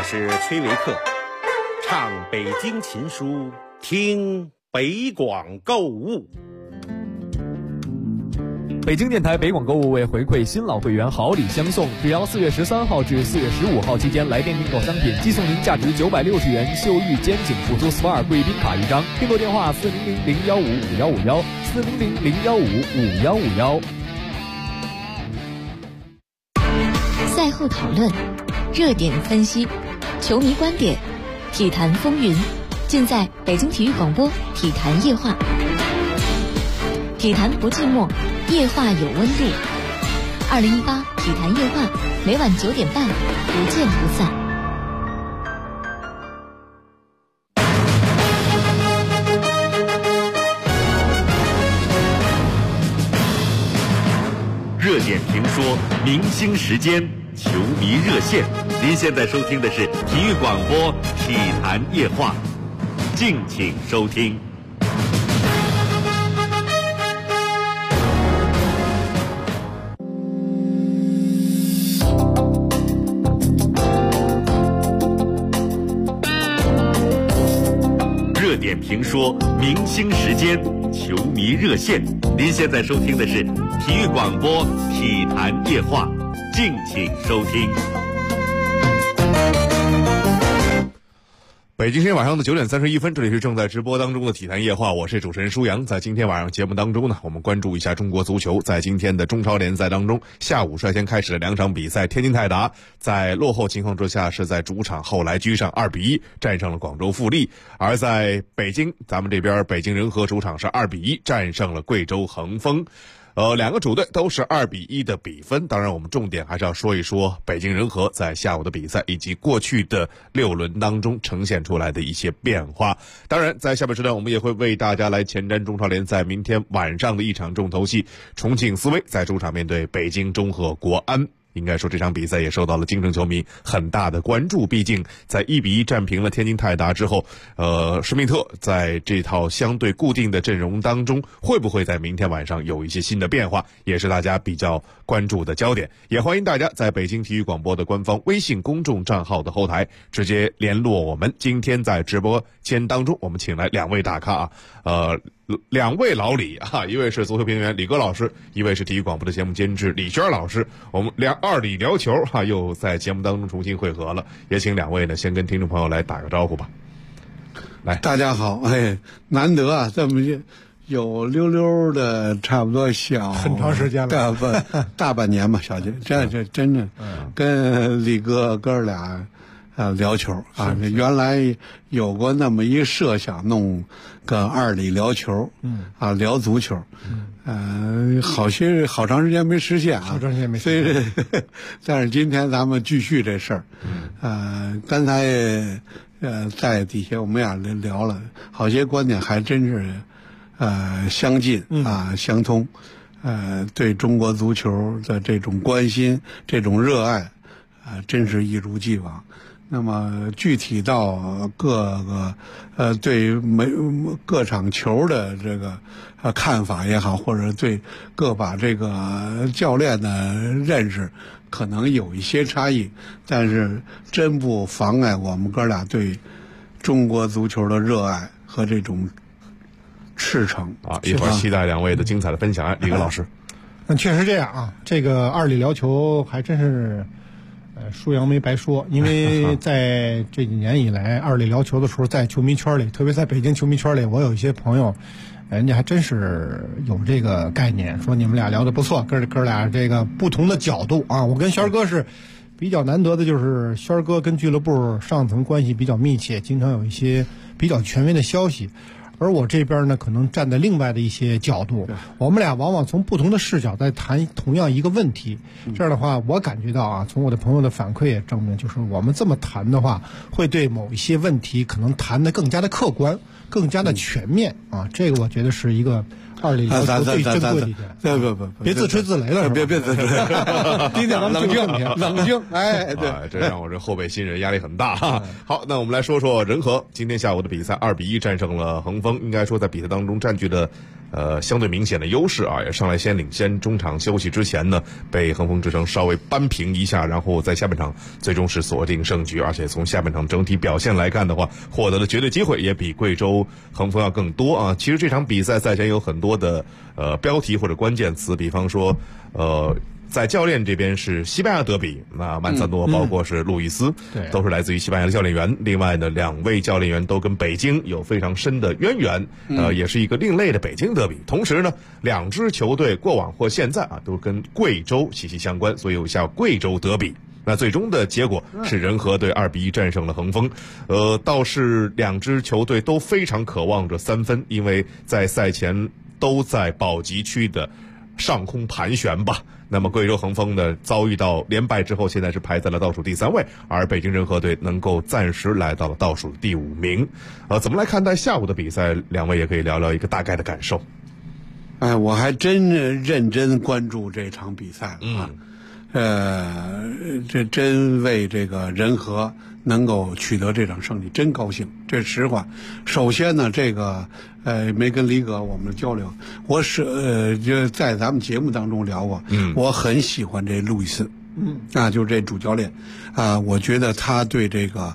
我是崔维克，唱北京琴书，听北广购物。 北京电台北广购物为回馈新老会员好礼相送，只要4月13号至4月15号期间来电订购商品，即送您价值960元秀玉肩颈辅助 SPA 贵宾卡一张。订购电话400-015-5151 400-015-5151。 赛后讨论，热点分析，球迷观点，体坛风云，尽在北京体育广播体坛夜话。体坛不寂寞，夜话有温度。2018体坛夜话，每晚9点半，不见不散。 热点评说，明星时间，球迷热线。您现在收听的是体育广播体坛夜话，敬请收听。热点评说，明星时间，球迷热线。您现在收听的是体育广播体坛夜话，敬请收听。 北京时间晚上的9点31分，这里是正在直播当中的体坛夜话，我是主持人舒阳。在今天晚上节目当中呢，我们关注一下中国足球。在今天的中超联赛当中，下午率先开始了2场比赛，天津泰达在落后情况之下是在主场后来居上2-1战胜了广州富力，而在北京，咱们这边北京人和主场是2-1战胜了贵州恒丰。两个主队都是2-1的比分。当然我们重点还是要说一说北京人和在下午的比赛以及过去的6轮当中呈现出来的一些变化。当然在下半时段我们也会为大家来前瞻中超联赛明天晚上的一场重头戏，重庆斯威在主场面对北京中赫国安。应该说这场比赛也受到了京城球迷很大的关注，毕竟在1-1战平了天津泰达之后，施密特在这套相对固定的阵容当中会不会在明天晚上有一些新的变化，也是大家比较关注的焦点。也欢迎大家在北京体育广播的官方微信公众账号的后台直接联络我们。今天在直播间当中我们请来2位大咖2位老李啊，一位是足球评论员李哥老师，一位是体育广播的节目监制李娟老师。我们2李聊球又在节目当中重新汇合了，也请2位呢先跟听众朋友来打个招呼吧。来， 大家好，难得啊，这么有溜溜的，差不多小很长时间了， 大半年吧，小姐，这真的跟李哥哥俩聊球啊，原来有过那么一设想，弄个2里聊球，聊足球，好长时间没实现啊， 好长时间没实现，但是今天咱们继续这事儿，刚才在底下我们俩聊了，好些观点还真是相近相通，对中国足球的这种关心，这种热爱真是一如既往。那么具体到各个对各场球的这个看法也好，或者对各把这个教练的认识可能有一些差异，但是真不妨碍我们哥俩对中国足球的热爱和这种赤诚啊！一会儿期待2位的精彩的分享。李哥老师， 确实这样啊，这个2里聊球还真是。舒阳没白说，因为在这几年以来2里聊球的时候，在球迷圈里，特别在北京球迷圈里，我有一些朋友，人家还真是有这个概念，说你们俩聊得不错，哥俩这个不同的角度啊。我跟轩哥是比较难得的，就是轩哥跟俱乐部上层关系比较密切，经常有一些比较权威的消息。而我这边呢，可能站在另外的一些角度，我们俩往往从不同的视角在谈同样一个问题。这样的话，我感觉到啊，从我的朋友的反馈也证明，就是我们这么谈的话，会对某一些问题可能谈得更加的客观，更加的全面啊。这个我觉得是一个2里聊球最珍贵的一点。别自吹自擂了， 别自吹， 今天冷静， 对， 这让我这后备新人压力很大哈。好，那我们来说说人和今天下午的比赛，2-1战胜了恒丰。应该说在比赛当中占据了相对明显的优势啊，也上来先领先。中场休息之前呢，被恒丰智诚稍微扳平一下，然后在下半场最终是锁定胜局，而且从下半场整体表现来看的话，获得的绝对机会也比贵州恒丰要更多啊。其实这场比赛赛前有很多的标题或者关键词，比方说在教练这边是西班牙德比，那曼萨诺包括是路易斯，都是来自于西班牙的教练员。另外呢，2位教练员都跟北京有非常深的渊源，也是一个另类的北京德比。同时呢，2支球队过往或现在啊都跟贵州息息相关，所以有下贵州德比。那最终的结果是仁和队2-1战胜了恒丰。倒是2支球队都非常渴望着3分，因为在赛前都在保级区的上空盘旋吧。那么贵州恒丰呢，遭遇到连败之后，现在是排在了倒数第3位，而北京仁和队能够暂时来到了倒数第5名。怎么来看待下午的比赛？两位也可以聊聊一个大概的感受。 我还真认真关注这场比赛了这真为这个仁和能够取得这场胜利真高兴，这是实话。首先呢，这个没跟李哥我们交流，我是就在咱们节目当中聊过，我很喜欢这路易斯，就是这主教练我觉得他对这个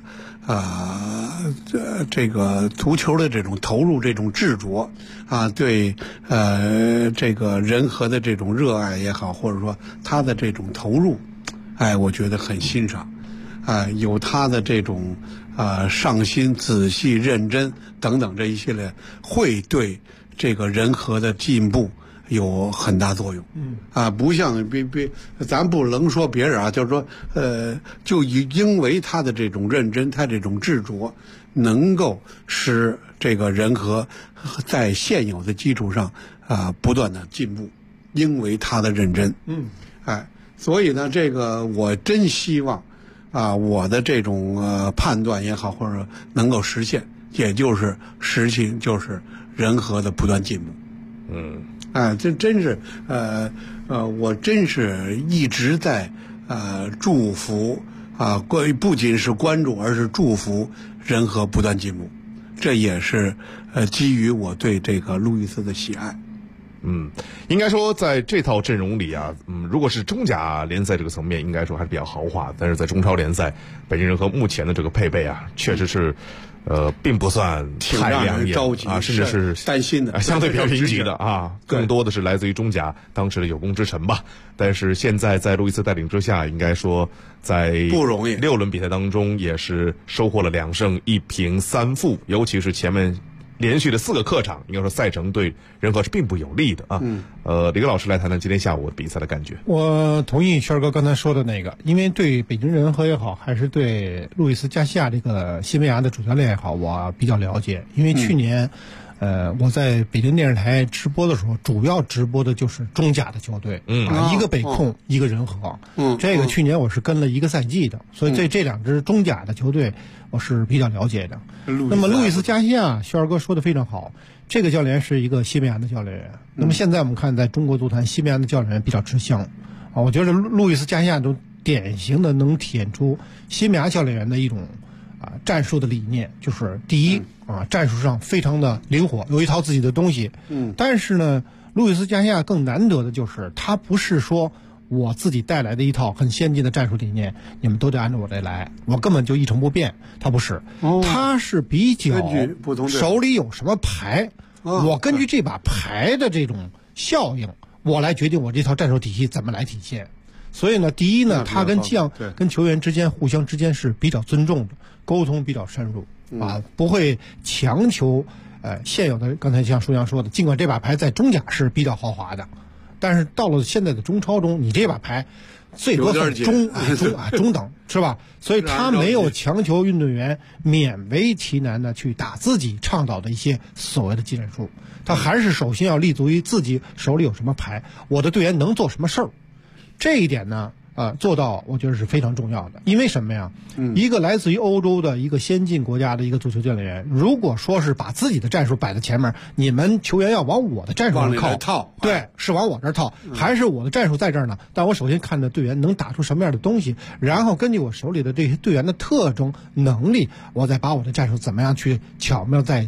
这个足球的这种投入，这种执着对这个仁和的这种热爱也好，或者说他的这种投入，我觉得很欣赏。有他的这种上心、仔细、认真等等这一系列，会对这个仁和的进步有很大作用。不像咱不能说别人就是说就因为他的这种认真，他这种执着，能够使这个仁和在现有的基础上不断的进步，因为他的认真。所以呢，这个我真希望我的这种判断也好，或者能够实现，也就是实情，就是仁和的不断进步。这真是我真是一直在祝福不仅是关注，而是祝福仁和不断进步。这也是基于我对这个路易斯的喜爱。 应该说在这套阵容里如果是中甲联赛这个层面，应该说还是比较豪华，但是在中超联赛，北京人和目前的这个配备确实是并不算太亮眼甚至是担心的， 相对比较贫瘠的更多的是来自于中甲当时的有功之臣吧。但是现在在路易斯带领之下，应该说在不容易，6 轮比赛当中也是收获了2胜1平3负，尤其是前面连续的4个客场，应该说赛程对仁和是并不有利的李哥老师来谈谈今天下午比赛的感觉。 我同意轩哥刚才说的那个，因为对北京仁和也好，还是对路易斯加西亚这个西班牙的主教练也好，我比较了解。因为去年我在北京电视台直播的时候，主要直播的就是中甲的球队一个北控一个仁和这个去年我是跟了1个赛季的，所以对这2支中甲的球队我是比较了解的。那么路易斯加西亚，轩儿哥说的非常好，这个教练是一个西班牙的教练员。那么现在我们看，在中国足坛，西班牙的教练员比较吃香我觉得路易斯加西亚都典型的能体现出西班牙教练员的一种战术的理念，就是第一战术上非常的灵活，有一套自己的东西。但是呢，路易斯加西亚更难得的就是他不是说我自己带来的一套很先进的战术理念，你们都得按照我这来，我根本就一成不变。他不是，他是比较手里有什么牌，我根据这把牌的这种效应，我来决定我这套战术体系怎么来体现。所以呢，第一呢，他跟球员之间互相之间是比较尊重的，沟通比较深入不会强求现有的。刚才像舒阳说的，尽管这把牌在中甲是比较豪华的，但是到了现在的中超中，你这把牌最多算中等是吧？所以他没有强求运动员勉为其难的去打自己倡导的一些所谓的技战术，他还是首先要立足于自己手里有什么牌，我的队员能做什么事儿。这一点呢做到我觉得是非常重要的。因为什么呀？一个来自于欧洲的一个先进国家的一个足球教练员，如果说是把自己的战术摆在前面，你们球员要往我的战术上套， 对，是往我这儿套，还是我的战术在这儿呢？但我首先看着队员能打出什么样的东西，然后根据我手里的这些队员的特征能力，我再把我的战术怎么样去巧妙在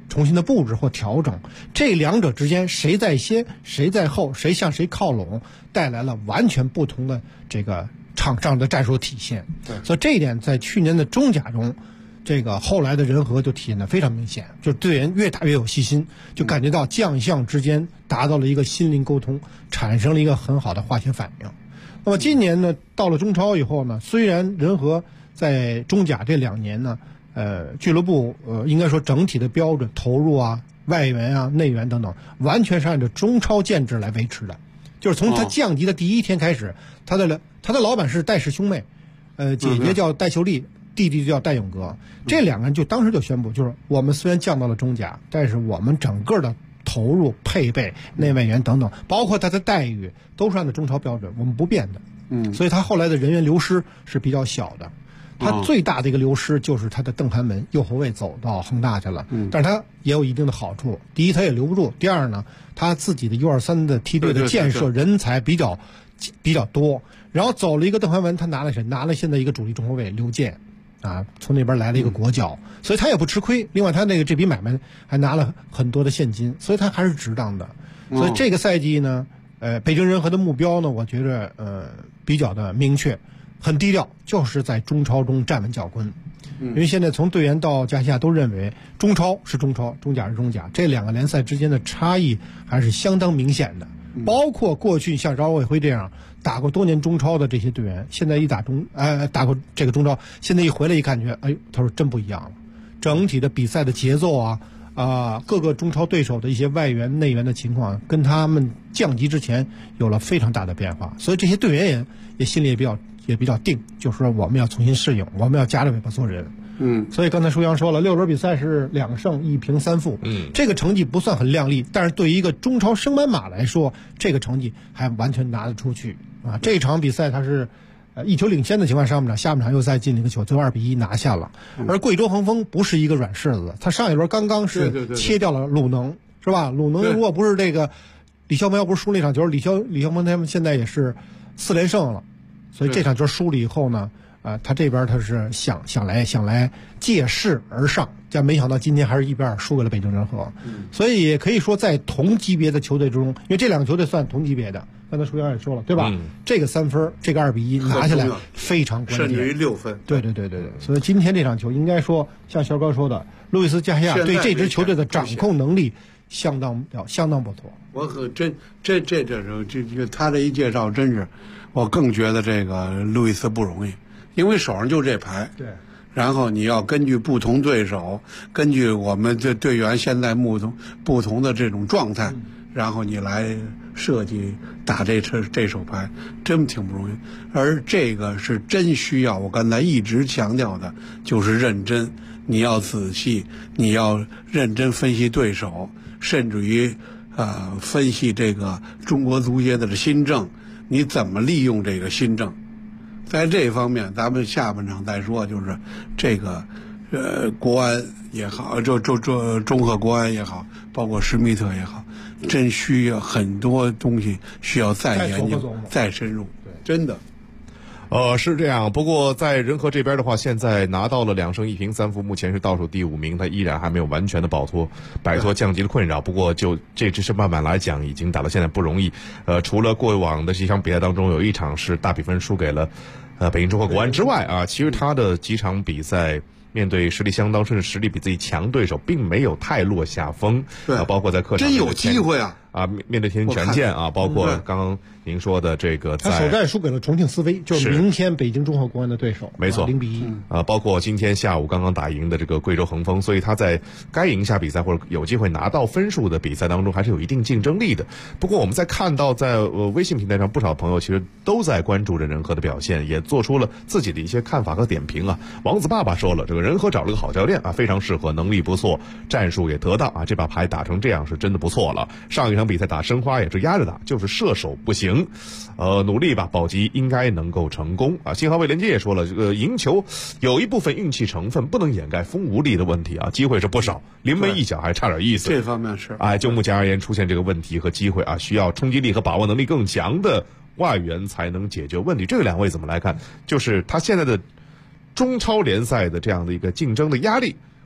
重新的布置或调整，这两者之间谁在先谁在后，谁向谁靠拢，带来了完全不同的这个场上的战术体现。 对， 所以这一点在去年的中甲中，这个后来的人和就体现得非常明显，就队员越打越有信心，就感觉到将相之间达到了一个心灵沟通，产生了一个很好的化学反应。那么今年呢，到了中超以后呢，虽然人和在中甲这2年呢，俱乐部应该说整体的标准投入啊、外援啊、内援等等，完全是按照中超建制来维持的。就是从他降级的第一天开始，他的老板是戴氏兄妹，姐姐叫戴秀丽，弟弟就叫戴永革，这2个人就当时就宣布，就是我们虽然降到了中甲，但是我们整个的投入、配备、内外援等等，包括他的待遇，都是按照中超标准，我们不变的。所以他后来的人员流失是比较小的。他最大的一个流失就是他的邓涵文右后卫走到恒大去了，但是他也有一定的好处。第一，他也留不住；第二呢，他自己的U23的梯队的建设人才比较多。然后走了一个邓涵文，他拿了谁？拿了现在一个主力中后卫刘健，啊，从那边来了一个国脚，所以他也不吃亏。另外，他这笔买卖还拿了很多的现金，所以他还是值当的。所以这个赛季呢，北京人和的目标呢，我觉着比较的明确。很低调，就是在中超中站稳脚跟。因为现在从队员到加西亚都认为中超是中超，中甲是中甲，这2个联赛之间的差异还是相当明显的。包括过去像饶伟辉这样打过多年中超的这些队员，现在一打过这个中超，现在一回来一看，觉得哎呦，他说真不一样了。整体的比赛的节奏各个中超对手的一些外援内援的情况，跟他们降级之前有了非常大的变化，所以这些队员也心里也比较定，就是说我们要重新适应，我们要夹着尾巴做人。所以刚才舒阳说了，6轮比赛是2胜1平3负，这个成绩不算很亮丽，但是对于一个中超升班马来说，这个成绩还完全拿得出去啊。这场比赛他是1球领先的情况下，上半场下半场又再进了一个球，最后2-1拿下了。而贵州恒丰不是一个软柿子，他上一轮刚刚是切掉了鲁能，是吧？鲁能如果不是这个李霄鹏要不是输那场球，李霄鹏他们现在也是4连胜了。所以这场球输了以后呢，他这边他是想来借势而上，但没想到今天还是1-2输给了北京人和。所以也可以说在同级别的球队中，因为这2个球队算同级别的，刚才舒阳也说了，对吧？这个3分，这个2-1拿下来非常关键， 甚至于6分。 对。所以今天这场球应该说，像肖高说的，路易斯加西亚对这支球队的掌控能力相当不错。 我可这他这一介绍真是。我更觉得这个路易斯不容易，因为手上就这牌。 对。 然后你要根据不同对手，根据我们这队员现在不同的这种状态，然后你来设计打这手牌，真挺不容易。而这个是真需要，我刚才一直强调的，就是认真，你要仔细，你要认真分析对手，甚至于分析这个中国足协的新政。你怎么利用这个新政？在这方面，咱们下半场再说。就是这个，国安也好，中赫国安也好，包括施密特也好，真需要很多东西需要再研究、再深入。真的。 是这样。不过在人和这边的话，现在拿到了2胜1平3负，目前是倒数第5名，他依然还没有完全的摆脱降级的困扰。不过就这支升班马来讲，已经打到现在不容易。除了过往的几场比赛当中有一场是大比分输给了北京中赫国安之外其实他的几场比赛面对实力相当甚至实力比自己强对手，并没有太落下风。包括在客场真有机会面对天津权健包括刚刚您说的这个他首战输给了重庆斯威，就是明天北京中赫国安的对手， 没错 ，0-1。 包括今天下午刚刚打赢的这个贵州恒丰，所以他在该赢下比赛或者有机会拿到分数的比赛当中，还是有一定竞争力的。不过我们在看到在微信平台上，不少朋友其实都在关注着人和的表现，也做出了自己的一些看法和点评王子爸爸说了，这个人和找了个好教练非常适合，能力不错，战术也得当这把牌打成这样是真的不错了。上一场比赛打申花也是压着打，就是射手不行。努力吧，保级应该能够成功新华卫连接也说了，这个赢球有一部分运气成分，不能掩盖锋无力的问题机会是不少，临门一脚还差点意思。 这方面是就目前而言，出现这个问题和机会需要冲击力和把握能力更强的外援才能解决问题。这个2位怎么来看？就是他现在的中超联赛的这样的一个竞争的压力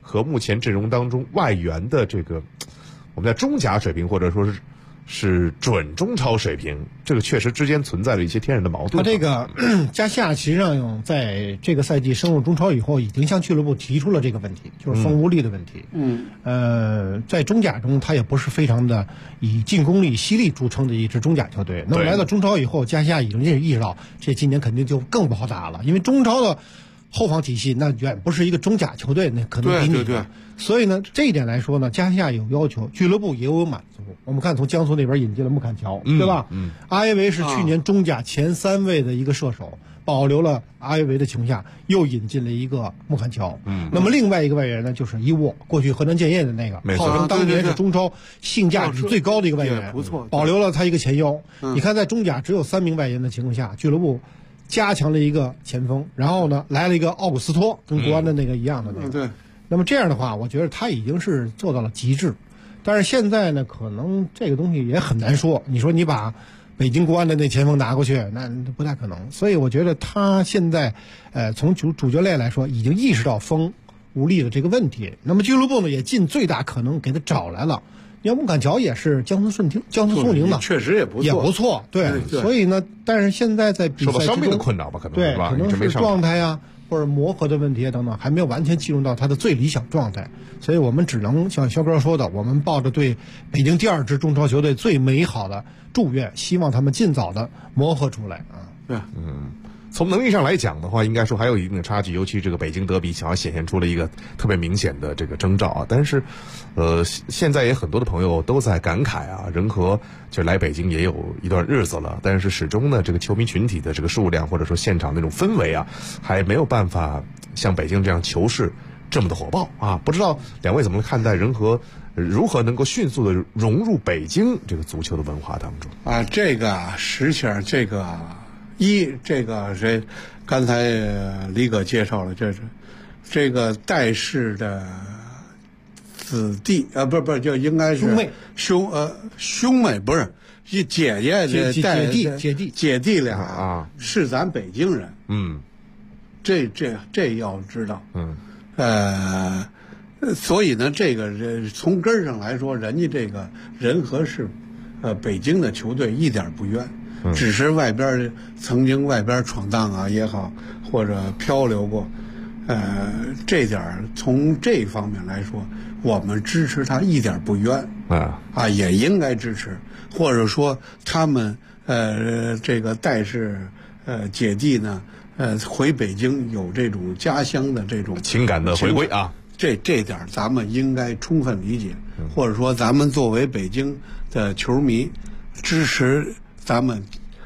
和目前阵容当中外援的这个我们在中甲水平或者说是准中超水平，这个确实之间存在了一些天然的矛盾。 他这个加西亚实际上在这个赛季升入中超以后，已经向俱乐部提出了这个问题，就是锋无力的问题。在中甲中，他也不是非常的以进攻力、犀利著称的一支中甲球队。那么来到中超以后，加西亚已经意识到，这今年肯定就更不好打了，因为中超的后防体系那远不是一个中甲球队那可能比你的。所以呢，这一点来说呢，加西亚有要求，俱乐部也有满足。我们看从江苏那边引进了穆坎乔，对吧？阿耶维是去年中甲前3位的一个射手，保留了阿耶维的情况下，又引进了一个穆坎乔。那么另外一个外援呢，就是伊沃，过去河南建业的那个，号称当年是中超性价比最高的一个外援， 不错， 保留了他一个前腰。你看，在中甲只有3名外援的情况下，俱乐部加强了一个前锋，然后呢，来了一个奥古斯托，跟国安的那个一样的那个。 对。 那么这样的话，我觉得他已经是做到了极致，但是现在呢，可能这个东西也很难说。你说你把北京国安的那前锋拿过去，那不太可能。所以我觉得他现在，从主教练来说，已经意识到锋无力的这个问题。那么俱乐部呢，也尽最大可能给他找来了。你看穆坎乔也是江苏松宁的， 确实也不错， 对。所以呢，但是现在在比赛受到伤病的困扰吧，可能对， 是吧？ 可能是状态呀。或者磨合的问题等等，还没有完全进入到他的最理想状态，所以我们只能像肖哥说的，我们抱着对北京第2支中超球队最美好的祝愿，希望他们尽早的磨合出来啊。 对， 从能力上来讲的话，应该说还有一定的差距，尤其这个北京德比想要显现出了一个特别明显的这个征兆啊。但是，现在也很多的朋友都在感慨啊，仁和就来北京也有一段日子了，但是始终呢，这个球迷群体的这个数量或者说现场那种氛围啊，还没有办法像北京这样球市这么的火爆啊。不知道两位怎么看待仁和如何能够迅速的融入北京这个足球的文化当中啊？这个实际上这个谁，刚才李哥介绍了，这个戴氏的子弟不就应该是兄妹不是姐弟俩啊， 是咱北京人。这要知道。所以呢，这个从根儿上来说，人家这个仁和是北京的球队一点不冤。只是曾经外边闯荡啊也好，或者漂流过，这点从这方面来说，我们支持他一点不冤也应该支持，或者说他们这个戴氏姐弟呢回北京有这种家乡的这种情感的回归啊， 这点咱们应该充分理解，或者说咱们作为北京的球迷支持。咱们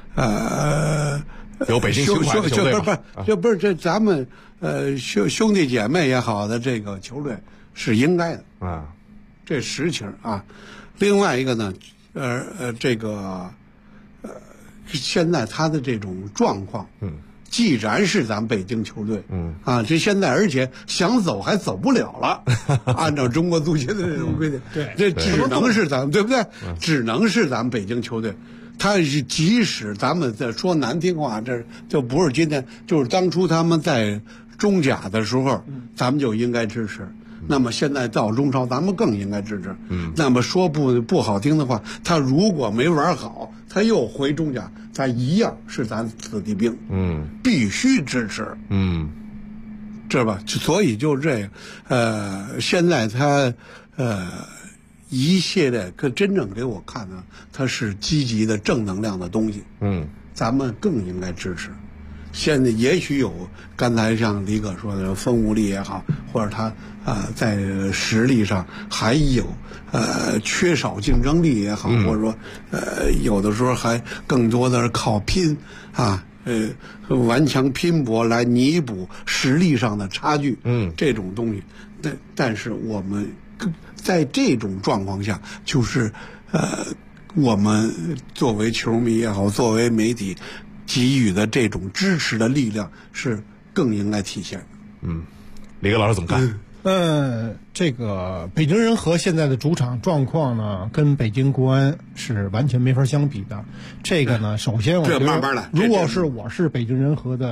有北京情怀的球队不是这咱们兄弟姐妹也好的这个球队是应该的啊， 这实情啊。另外一个呢，这个现在他的这种状况，既然是咱北京球队，这现在而且想走还走不了了，按照中国足协的这种规定， 对， 这只能是咱们对不对？只能是咱们北京球队。他是即使咱们在说难听话，这就不是今天，就是当初他们在中甲的时候，咱们就应该支持。那么现在到中超，咱们更应该支持。那么说不好听的话，他如果没玩好，他又回中甲，他一样是咱子弟兵。必须支持。这吧？所以就这样。现在他一系列真正给我看呢，它是积极的正能量的东西。咱们更应该支持。现在也许有刚才像李哥说的锋无力也好，或者他在实力上还有缺少竞争力也好，或者说有的时候还更多的是靠拼顽强拼搏来弥补实力上的差距。这种东西，但是我们在这种状况下，就是我们作为球迷也好，作为媒体给予的这种支持的力量是更应该体现的。 李哥老师怎么看？ 这个北京人和现在的主场状况呢，跟北京国安是完全没法相比的。这个呢，首先我觉得，如果是我是北京人和的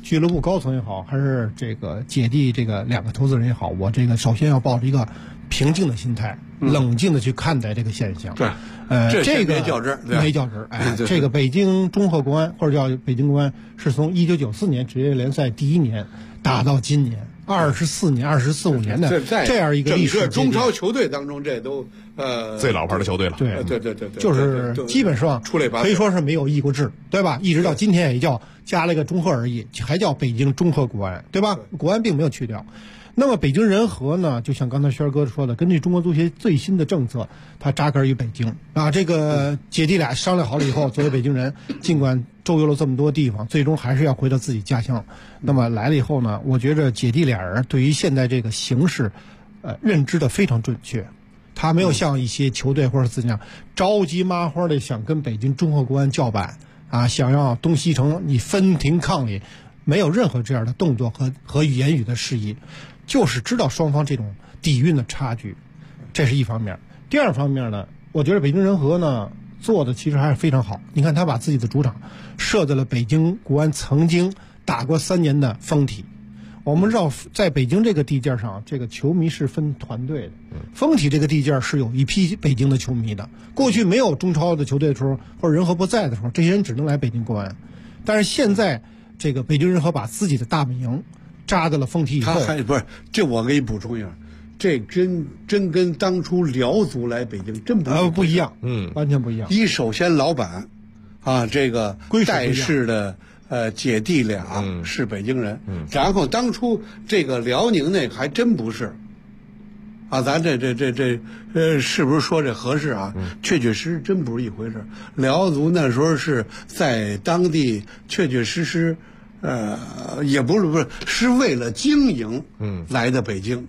俱乐部高层也好，还是这个姐弟这个两个投资人也好，我这个首先要抱着一个平静的心态，冷静的去看待这个现象。 对， 这个没较真， 没较真。这个北京中赫国安或者叫北京国安，是从1994年职业联赛第1年打到今年24年、24、25年的这样一个历史。 整个中超球队当中，这都最老牌的球队了。 对， 就是基本上可以说是没有易过志，对吧？一直到今天也叫加了一个中赫而已，还叫北京中赫国安，对吧？国安并没有去掉。那么北京人和呢，就像刚才轩哥说的，根据中国足协最新的政策，他扎根于北京啊。这个姐弟俩商量好了以后，作为北京人，尽管周游了这么多地方，最终还是要回到自己家乡。那么来了以后呢，我觉着姐弟俩人对于现在这个形势，认知的非常准确。他没有像一些球队或者怎样着急麻花的想跟北京中赫国安叫板啊，想要东西城你分庭抗礼，没有任何这样的动作和言语的示意。就是知道双方这种底蕴的差距，这是一方面。第二方面呢，我觉得北京人和呢做的其实还是非常好。你看他把自己的主场设在了北京国安曾经打过3年的丰体。我们知道在北京这个地界上，这个球迷是分团队的。丰体这个地界是有一批北京的球迷的。过去没有中超的球队的时候，或者人和不在的时候，这些人只能来北京国安。但是现在这个北京人和把自己的大本营扎在了丰体以后， 他还不是这，我给你补充一下，这真跟当初辽足来北京真不一样，完全不一样。 首先老板啊，这个戴氏的姐弟俩是北京人，然后当初这个辽宁那个还真不是，啊，咱这是不是说这合适啊？确确实实真不是一回事。辽足那时候是在当地确确实实。也不是为了经营，来的北京。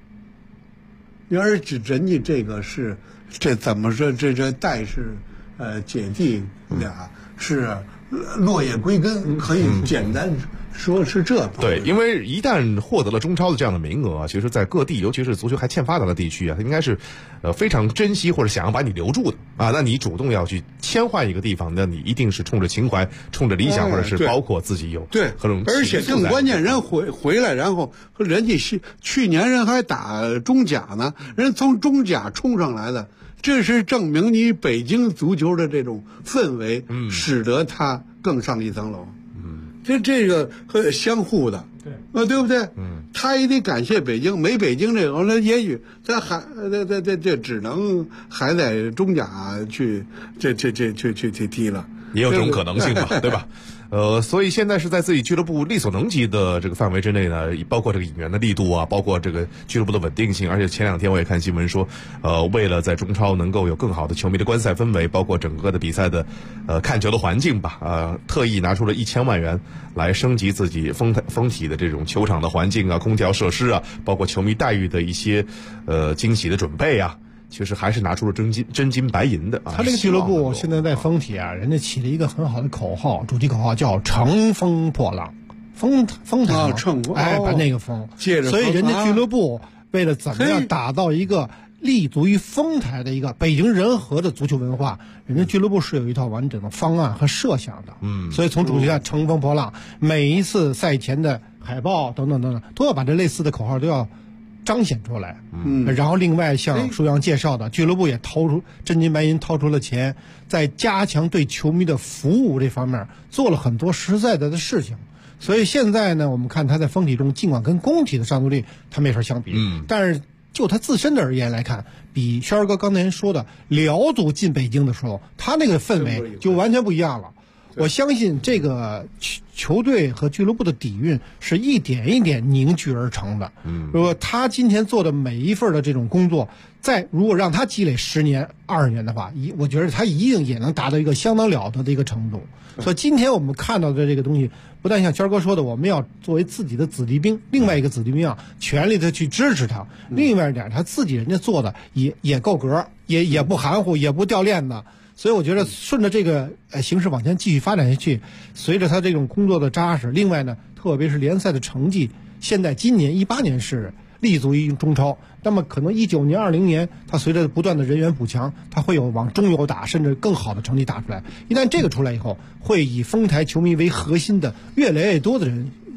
而人家这个是，这怎么说？这戴氏，姐弟俩是落叶归根，可以简单说是这。 对，因为一旦获得了中超的这样的名额，其实在各地，尤其是足球还欠发达的地区啊，应该是非常珍惜或者想要把你留住的啊。那你主动要去迁换一个地方，那你一定是冲着情怀、冲着理想，或者是包括自己有对各种。 而且更关键，人回来，然后人家去年人还打中甲呢，人从中甲冲上来的。这是证明你北京足球的这种氛围，使得它更上一层楼。这个相互的，对不对？他也得感谢北京，没北京这个，那也许他还这只能还在中甲去踢了， 也有这种可能性吧，对吧？所以现在是在自己俱乐部力所能及的这个范围之内呢，包括这个引援的力度啊，包括这个俱乐部的稳定性。而且前2天我也看新闻说，为了在中超能够有更好的球迷的观赛氛围，包括整个的比赛的看球的环境吧，特意拿出了1000万元来升级自己丰体的这种球场的环境啊、空调设施啊，包括球迷待遇的一些惊喜的准备啊。其实还是拿出了真金白银的啊！ 他这个俱乐部现在在丰体啊，人家起了一个很好的口号，主题口号叫“乘风破浪”，风台啊，把那个风，所以人家俱乐部为了怎么样打造一个立足于丰台的一个北京人和的足球文化，人家俱乐部是有一套完整的方案和设想的。所以从主题上乘风破浪，每一次赛前的海报等等等等，都要把这类似的口号都要彰显出来。然后另外像舒阳介绍的，俱乐部也掏出真金白银，掏出了钱，在加强对球迷的服务这方面做了很多实在的事情。所以现在呢，我们看他在丰体中，尽管跟工体的上座率他没法相比，但是就他自身的而言来看，比轩儿哥刚才说的辽足进北京的时候，他那个氛围就完全不一样了。我相信这个球队和俱乐部的底蕴是一点一点凝聚而成的。如果他今天做的每一份的这种工作，如果让他积累10年、20年的话，我觉得他一定也能达到一个相当了得的一个程度。所以今天我们看到的这个东西，不但像谦哥说的，我们要作为自己的子弟兵，另外一个子弟兵啊，全力的去支持他。另外一点，他自己人家做的也够格，也不含糊，也不掉链子。所以我觉得顺着这个形势往前继续发展下去，随着他这种工作的扎实，另外呢，特别是联赛的成绩，现在今年18年是立足于中超，那么可能19年、20年，他随着不断的人员补强，他会有往中游打，甚至更好的成绩打出来。一旦这个出来以后，会以丰台球迷为核心的越来越多的人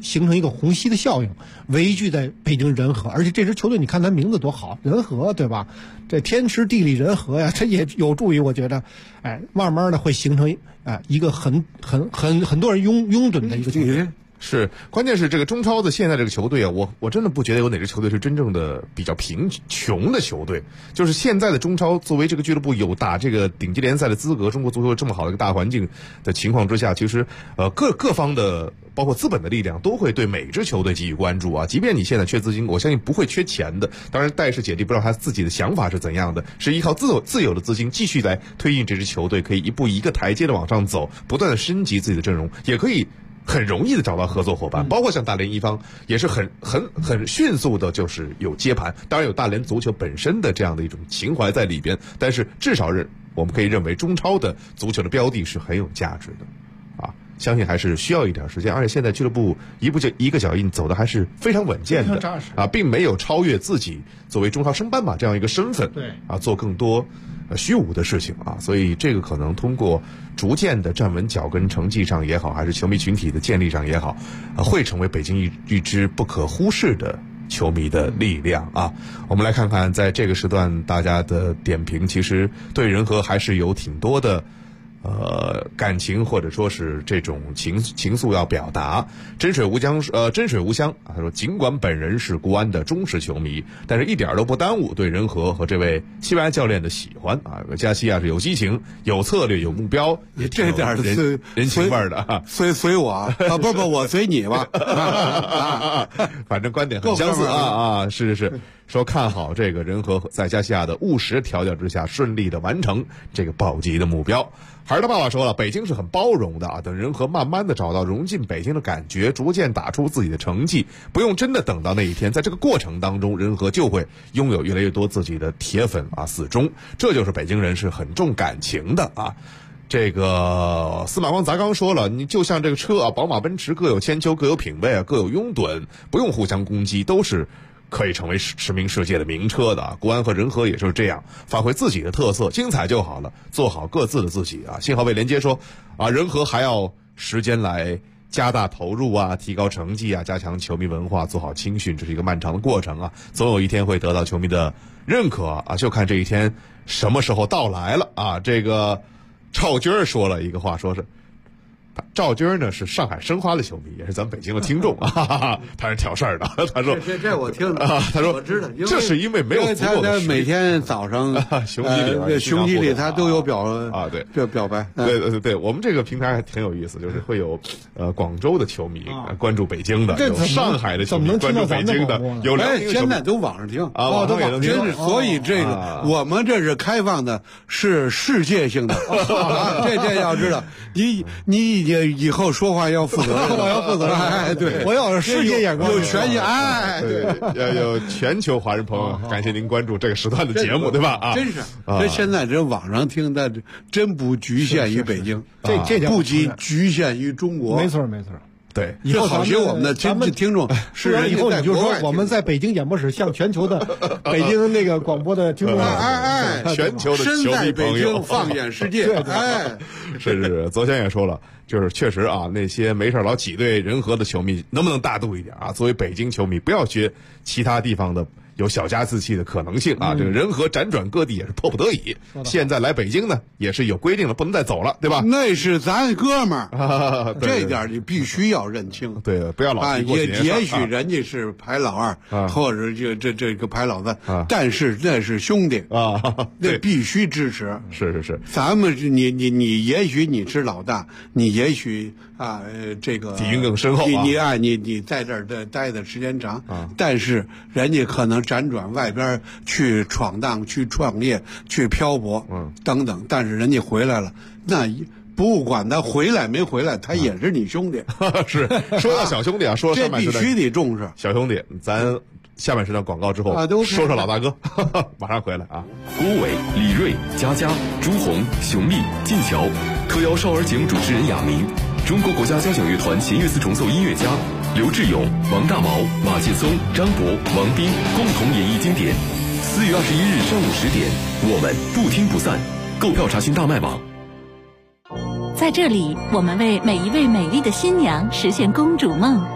形成一个虹吸的效应，围聚在北京人和。而且这支球队你看它名字多好，人和，对吧？这天时地利人和呀，这也有助于我觉得，慢慢的会形成一个很多人拥趸的一个球队。 是，关键是这个中超的现在这个球队啊，我真的不觉得有哪支球队是真正的比较贫穷的球队。就是现在的中超作为这个俱乐部有打这个顶级联赛的资格，中国足球这么好的一个大环境的情况之下，其实各方的包括资本的力量都会对每支球队给予关注啊。即便你现在缺资金，我相信不会缺钱的。当然，戴氏姐弟不知道他自己的想法是怎样的，是依靠自有的资金继续来推进这支球队，可以一步一个台阶的往上走，不断的升级自己的阵容，也可以很容易的找到合作伙伴，包括像大连一方也是很迅速的，就是有接盘。当然有大连足球本身的这样的一种情怀在里边，但是至少我们可以认为中超的足球的标的是很有价值的，啊，相信还是需要一点时间。而且现在俱乐部一个脚印走的还是非常稳健的，啊，并没有超越自己作为中超升班马这样一个身份， 对， 啊，做更多虚无的事情啊，所以这个可能通过逐渐的站稳脚跟，成绩上也好，还是球迷群体的建立上也好，会成为北京一支不可忽视的球迷的力量啊。我们来看看在这个时段大家的点评，其实对人和还是有挺多的感情或者说是这种情愫要表达。真水无香啊，他说尽管本人是国安的忠实球迷，但是一点都不耽误对人和这位西班牙教练的喜欢啊。加西亚是有激情、有策略、有目标，也这点人情味的啊。 随我啊，不我随你吧， 反正观点很相似啊，是。说看好这个人和在加西亚的务实调教之下顺利的完成这个保级的目标。孩儿的爸爸说了，北京是很包容的啊，等人和慢慢的找到融进北京的感觉，逐渐打出自己的成绩，不用真的等到那一天，在这个过程当中，人和就会拥有越来越多自己的铁粉啊死忠，这就是北京人是很重感情的啊。这个司马光砸缸说了，你就像这个车啊，宝马奔驰各有千秋，各有品位啊，各有拥趸，不用互相攻击，都是可以成为驰名世界的名车的啊。国安和人和也就是这样，发挥自己的特色，精彩就好了，做好各自的自己啊。信号未连接说啊，人和还要时间来加大投入啊，提高成绩啊，加强球迷文化，做好青训，这是一个漫长的过程啊，总有一天会得到球迷的认可啊，就看这一天什么时候到来了啊。这个赵军说了一个话，说是赵军呢是上海申花的球迷，也是咱们北京的听众啊，他是挑事儿的。他说这我听啊，他说我知道， 这是因为没有足够的实力。 他每天早上雄鸡里他都有表白。 对，我们这个平台还挺有意思，就是会有广州的球迷关注北京的，有上海的球迷关注北京的，有现在都网上听啊，都网上听。 所以这个我们这是开放的，是世界性的，这要知道，你以后说话要负责任， 我要负责任， 哎，对， 我要有世界眼光， 有权限，哎， 对，要有全球华人朋友，感谢您关注这个时段的节目，对吧？啊， 真是，这现在这网上听的真不局限于北京， 这不局限于中国， 没错。 对， 以后好些我们的听众是以后你就说我们在北京演播室向全球的北京那个广播的听众， 全球的球迷朋友， 身在北京放眼世界，哎， 是，昨天也说了，就是确实啊，那些没事老挤兑人和的球迷，能不能大度一点啊？作为北京球迷，不要学其他地方的有小家子气的可能性啊！这个人和辗转各地也是迫不得已，现在来北京呢，也是有规定了，不能再走了，对吧？ 那是咱哥们儿，这点你必须要认清。 对，不要老提过节事。 也许人家是排老二，或者这个排老三，但是那是兄弟啊， 那必须支持。 是， 咱们你也许你是老大，你也许这个底蕴更深厚， 你在这儿待的时间长，但是人家可能辗转外边去闯荡、去创业、去漂泊，等等。但是人家回来了，那不管他回来没回来，他也是你兄弟。 是，说到小兄弟啊，说这必须得重视小兄弟。咱下半时段广告之后，说说老大哥，马上回来啊。 郭伟、李锐、佳佳、朱红、熊丽、晋桥，特邀少儿节目主持人亚明，中国国家交响乐团弦乐四重奏音乐家刘志勇、王大毛、马劲松、张博、王斌共同演绎经典。4月21日上午10点，我们不听不散。购票查询大麦网。 在这里，我们为每一位美丽的新娘实现公主梦。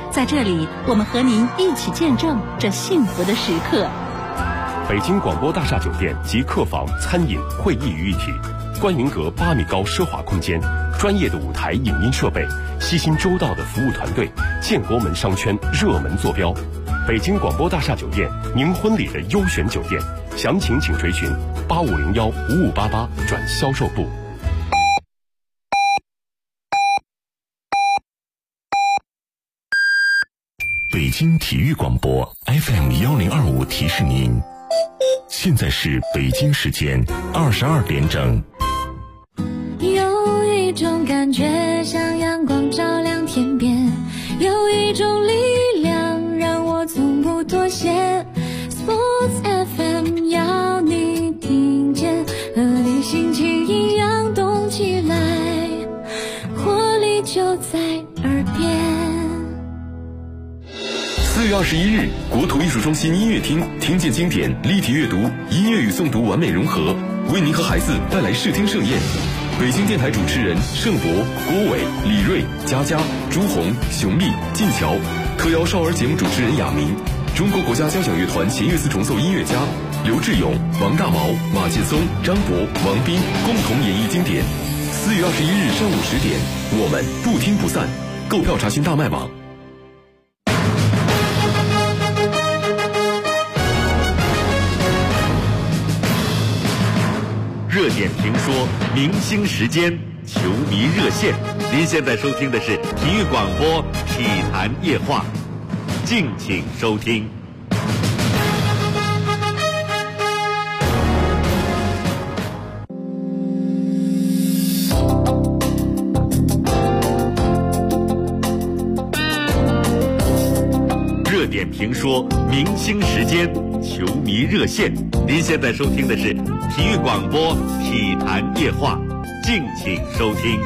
在这里，我们和您一起见证这幸福的时刻。 北京广播大厦酒店集客房、餐饮、会议于一体，观云阁8米高奢华空间，专业的舞台影音设备，悉心周到的服务团队，建国门商圈热门坐标。北京广播大厦酒店，您婚礼的优选酒店，详情请垂询8501-5588转销售部。 北京体育广播 FM1025提示您，现在是北京时间22点整。 有一种感觉像阳光照亮天边，有一种力量让我从不妥协。 Sports FM 要你听见，和你心情一样动起来，活力就在耳边。 4月21日，国土艺术中心音乐厅听见经典，立体阅读，音乐与诵读完美融合，为您和孩子带来视听盛宴。北京电台主持人盛博、郭伟、李锐、佳佳、朱红、熊丽、晋桥，特邀少儿节目主持人亚明，中国国家交响乐团弦乐四重奏音乐家刘志勇、王大毛、马劲松、张博、王斌共同演绎经典。4月21日上午10点，我们不听不散。购票查询大麦网。 热点评说，明星时间，球迷热线。您现在收听的是体育广播体坛夜话，敬请收听。热点评说，明星时间，球迷热线。您现在收听的是体育广播体坛夜话，敬请收听。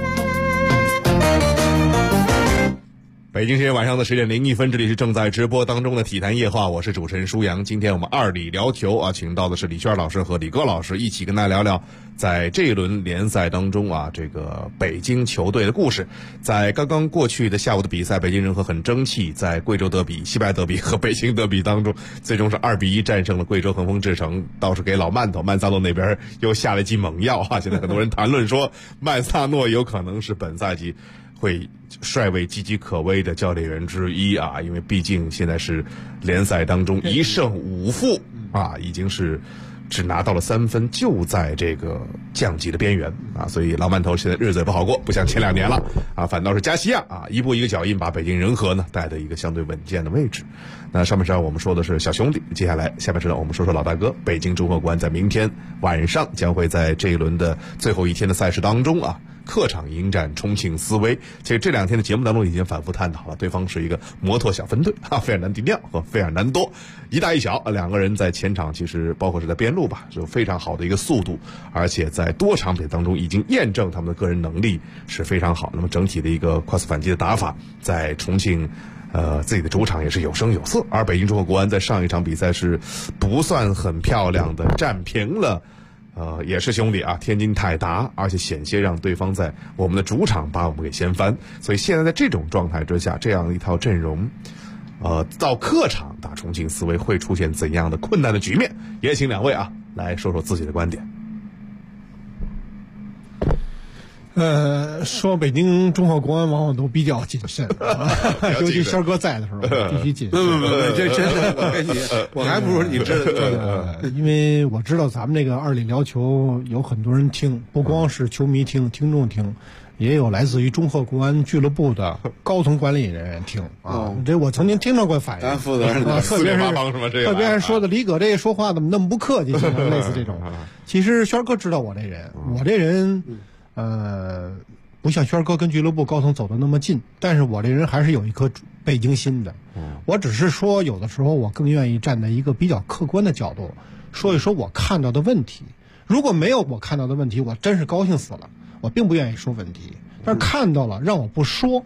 北京时间晚上的10点01分，这里是正在直播当中的体坛夜话，我是主持人舒阳。今天我们2里聊球啊，请到的是李轩老师和李戈老师，一起跟大家聊聊在这一轮联赛当中啊，这个北京球队的故事。在刚刚过去的下午的比赛，北京人和很争气，在贵州德比、西北德比和北京德比当中，最终是2-1战胜了贵州恒丰智诚，倒是给老曼萨诺那边又下了一剂猛药啊！现在很多人谈论说，曼萨诺有可能是本赛季会帅位岌岌可危的教练员之一啊，因为毕竟现在是联赛当中1胜5负啊，已经是只拿到了3分，就在这个降级的边缘啊，所以老曼头现在日子也不好过，不像前2年了啊，反倒是加西亚啊，一步一个脚印把北京人和呢带到一个相对稳健的位置。那上半时我们说的是小兄弟，接下来下半时我们说说老大哥，北京中赫国安在明天晚上将会在这一轮的最后一天的赛事当中啊，客场迎战重庆斯威。其实这2天的节目当中已经反复探讨了，对方是一个摩托小分队啊，费尔南迪尼奥和费尔南多，一大一小2个人在前场其实包括是在边路吧，有非常好的一个速度，而且在多场比赛当中已经验证他们的个人能力是非常好。那么整体的一个快速反击的打法，在重庆自己的主场也是有声有色。而北京中赫国安在上一场比赛是不算很漂亮的战平了也是兄弟啊，天津泰达，而且险些让对方在我们的主场把我们给掀翻。所以现在在这种状态之下，这样一套阵容到客场打重庆斯威会出现怎样的困难的局面？也请2位啊来说说自己的观点。 说北京中赫国安往往都比较谨慎，尤其轩哥在的时候必须谨慎。 不，这真的，我还不如你知道。 因为我知道咱们这个2里聊球有很多人听，不光是球迷听、听众听，也有来自于中赫国安俱乐部的高层管理人员听啊。这我曾经听到过反映， 负责人特别是说的李哥这说话怎么那么不客气，类似这种。其实轩哥知道我这人，不像轩哥跟俱乐部高层走得那么近，但是我这人还是有一颗北京心的。我只是说有的时候我更愿意站在一个比较客观的角度说一说我看到的问题。如果没有我看到的问题，我真是高兴死了，我并不愿意说问题。但是看到了让我不说，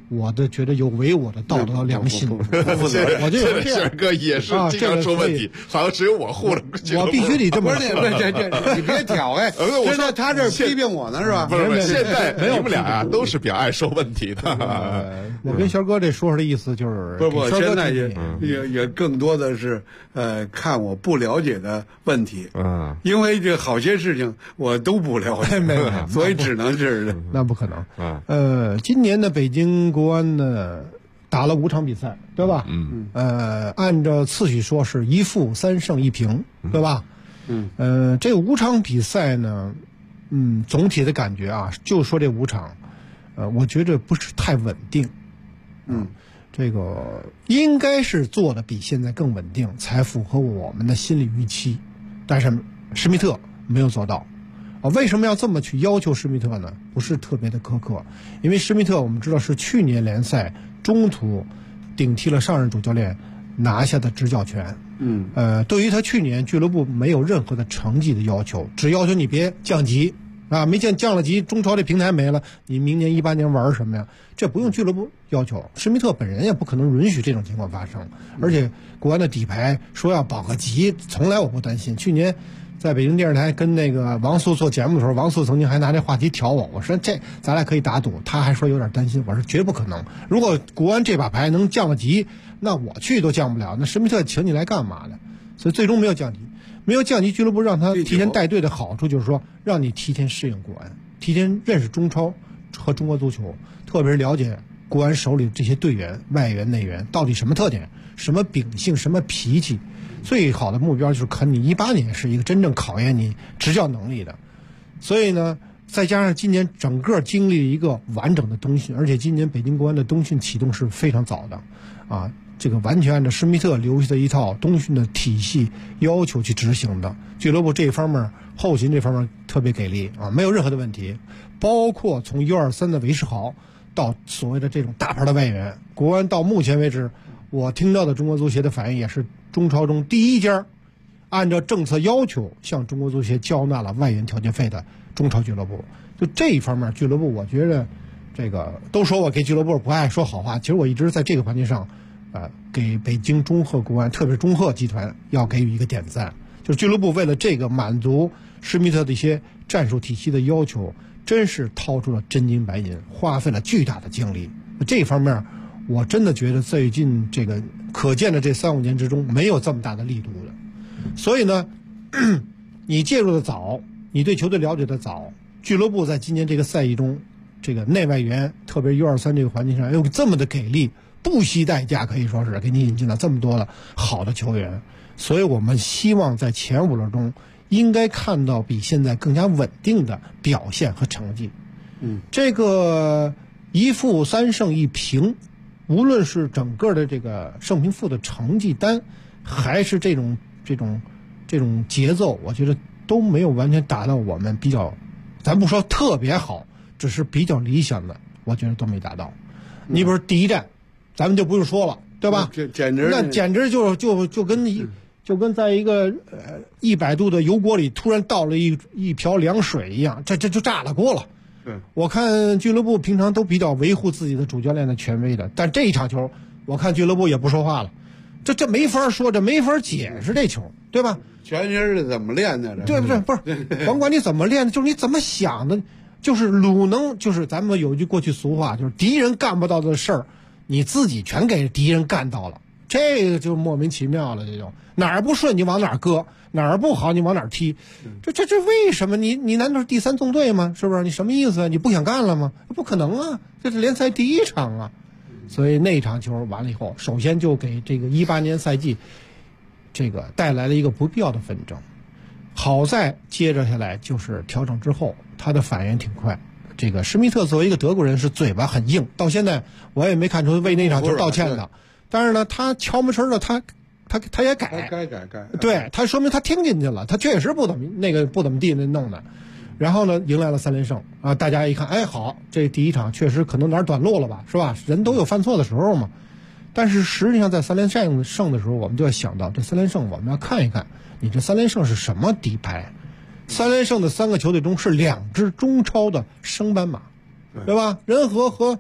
我的觉得有违我的道德良心。我就有这哥也是经常说问题，好像只有我护着。 我必须得这么说。 你别挑哎！现在他这批评我呢是吧？ 不是，现在你们俩啊都是比较爱说问题的。 我跟肖哥这说的意思就是， 不，现在也更多的是看我不了解的问题。因为这好些事情我都不了解，所以只能是那不可能。今年的北京国安呢打了5场比赛，对吧？按照次序说是1负3胜1平，对吧？这5场比赛呢，总体的感觉啊，就说这5场，我觉着不是太稳定。这个应该是做的比现在更稳定，才符合我们的心理预期。但是施密特没有做到。为什么要这么去要求施密特呢？不是特别的苛刻，因为施密特我们知道是去年联赛中途顶替了上任主教练拿下的执教权。对于他去年俱乐部没有任何的成绩的要求，只要求你别降级啊，没降了级，中超这平台没了，你明年18年玩什么呀？这不用俱乐部要求，施密特本人也不可能允许这种情况发生。而且国安的底牌说要保个级，从来我不担心。去年在北京电视台跟那个王素做节目的时候，王素曾经还拿这话题挑我，我说这咱俩可以打赌，他还说有点担心，我说绝不可能。如果国安这把牌能降了级，那我去都降不了，那施密特请你来干嘛呢？所以最终没有降级。没有降级，俱乐部让他提前带队的好处就是说，让你提前适应国安，提前认识中超和中国足球，特别是了解国安手里这些队员、外援、内援到底什么特点、什么秉性、什么脾气。最好的目标就是看你18年是一个真正考验你执教能力的。所以呢，再加上今年整个经历一个完整的冬训，而且今年北京国安的冬训启动是非常早的，这个完全按照施密特留下的一套冬训的体系要求去执行的。俱乐部这一方面后勤这方面特别给力啊，没有任何的问题。包括从U23的韦世豪到所谓的这种大牌的外援，国安到目前为止我听到的中国足协的反应也是中超中第一家按照政策要求向中国足协交纳了外援调节费的中超俱乐部。就这一方面俱乐部我觉得这个都说我给俱乐部不爱说好话，其实我一直在这个环节上给北京中赫国安，特别是中赫集团要给予一个点赞。就是俱乐部为了这个满足施密特的一些战术体系的要求，真是掏出了真金白银，花费了巨大的精力。这方面我真的觉得最近这个可见的这3-5年之中没有这么大的力度的。所以呢，你介入的早，你对球队了解的早，俱乐部在今年这个赛季中，这个内外援特别是 U23 这个环境上又这么的给力，不惜代价可以说是给你引进了这么多的好的球员。所以我们希望在前5轮中应该看到比现在更加稳定的表现和成绩。这个1负3胜1平，无论是整个的这个胜平负的成绩单，还是这种节奏，我觉得都没有完全达到我们比较，咱不说特别好，只是比较理想的，我觉得都没达到。你比如第一站咱们就不用说了，对吧？那简直就跟在一个100度的油锅里突然倒了一瓢凉水一样，这就炸了锅了。我看俱乐部平常都比较维护自己的主教练的权威的，但这一场球我看俱乐部也不说话了，这没法说，这没法解释这球，对吧？ 全身是怎么练的？ 对不对？不是，甭管你怎么练的，就是你怎么想的，就是鲁能，就是咱们有一句过去俗话，就是敌人干不到的事儿，你自己全给敌人干到了，这个就莫名其妙了。这种哪儿不顺你往哪儿搁，哪儿不好你往哪儿踢，这为什么？你难道是第3纵队吗？是不是？你什么意思？你不想干了吗？不可能啊，这是联赛第1场啊。所以那场球完了以后，首先就给这个18年赛季这个带来了一个不必要的纷争。好在接着下来就是调整之后，他的反应挺快。这个施密特作为一个德国人是嘴巴很硬，到现在我也没看出为那场球道歉的。但是呢，他敲门声的他也改，对，他说明他听进去了，他确实不怎么地那弄的。然后呢，迎来了3连胜啊！大家一看，哎，好，这第1场确实可能哪儿短路了吧，是吧？人都有犯错的时候嘛。但是实际上在3连胜的时候，我们就要想到这3连胜，我们要看一看你这3连胜是什么底牌。3连胜的3个球队中是2支中超的升班马，对吧？人和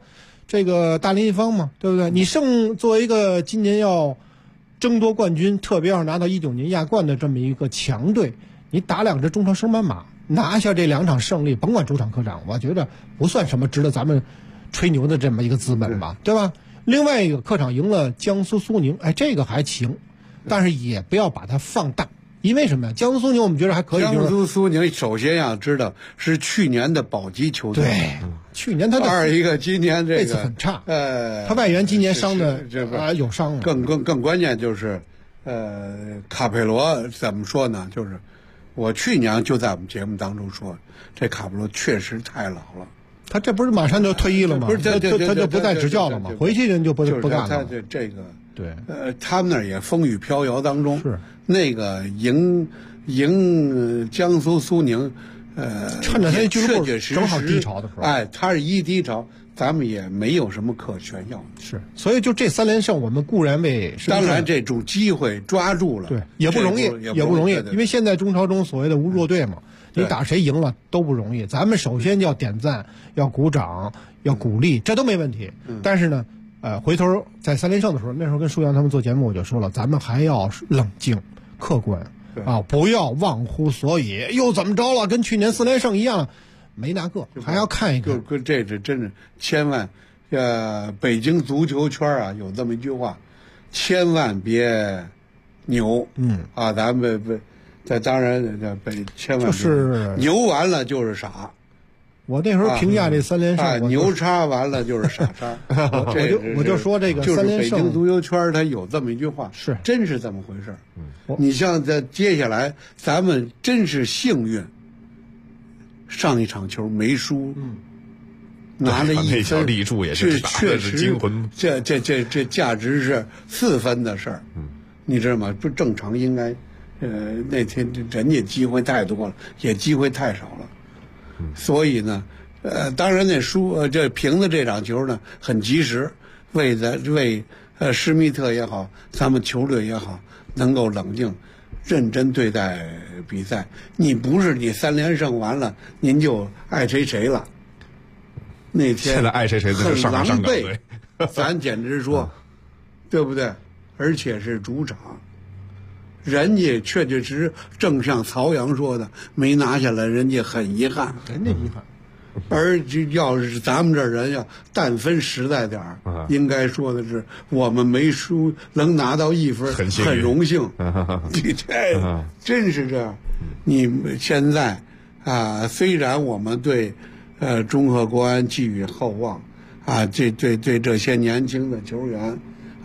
这个大连一方嘛，对不对？你作为一个今年要争夺冠军，特别要拿到19年亚冠的这么一个强队，你打2支中超升班马，拿下这2场胜利，甭管主场客场，我觉得不算什么值得咱们吹牛的这么一个资本吧，对吧？另外一个客场赢了江苏苏宁，这个还行，但是也不要把它放大，因为什么呀？江苏苏宁我们觉得还可以。 江苏苏宁首先要知道是去年的保级球队， 对，去年他的二一个今年这个这次很差，他外援今年伤的有伤了。 更关键就是，卡佩罗怎么说呢？就是我去年就在我们节目当中说，这卡佩罗确实太老了。 他这不是马上就退役了吗？ 不是，他就不再执教了吗？回去人就不干了。 他这个对， 他们那儿也风雨飘摇当中。 是那个赢江苏苏宁， 趁着他俱乐部正好低潮的时候， 他是一低潮，咱们也没有什么可炫耀的。 是，所以就这3连胜，我们固然为当然这种机会抓住了， 对，也不容易，因为现在中超中所谓的无弱队嘛。你打谁赢了都不容易，咱们首先要点赞，要鼓掌，要鼓励，这都没问题。但是呢，回头在3连胜的时候，那时候跟舒阳他们做节目，我就说了，咱们还要冷静、客观不要忘乎所以，又怎么着了？跟去年4连胜一样，没那个，还要看一看。 这真是千万，北京足球圈有这么一句话，千万别牛，咱们不。这当然，千万就是牛完了就是傻。 我那时候评价这3连胜， 牛叉完了就是傻叉。 我就说这个3连胜， 就是北京足球圈它有这么一句话， 是真是这么回事。你像在接下来，咱们真是幸运，上一场球没输，拿了1分， 立柱也是确实惊魂。 这价值是4分的事儿，你知道吗？不正常应该。那天人家机会太多了，也机会太少了，所以呢，当然那这平的这场球呢很及时，为施密特也好，咱们球队也好，能够冷静、认真对待比赛。你不是你3连胜完了，您就爱谁了。那天现在爱谁很狼狈， 咱简直说，对不对？而且是主场。人家确确实实正像曹阳说的，没拿下来，人家很遗憾， 人家遗憾。 而要是咱们这人要但分实在点儿，应该说的是我们没输，能拿到1分，很荣幸。这真是这样。你现在虽然我们对中赫国安寄予厚望对这些年轻的球员。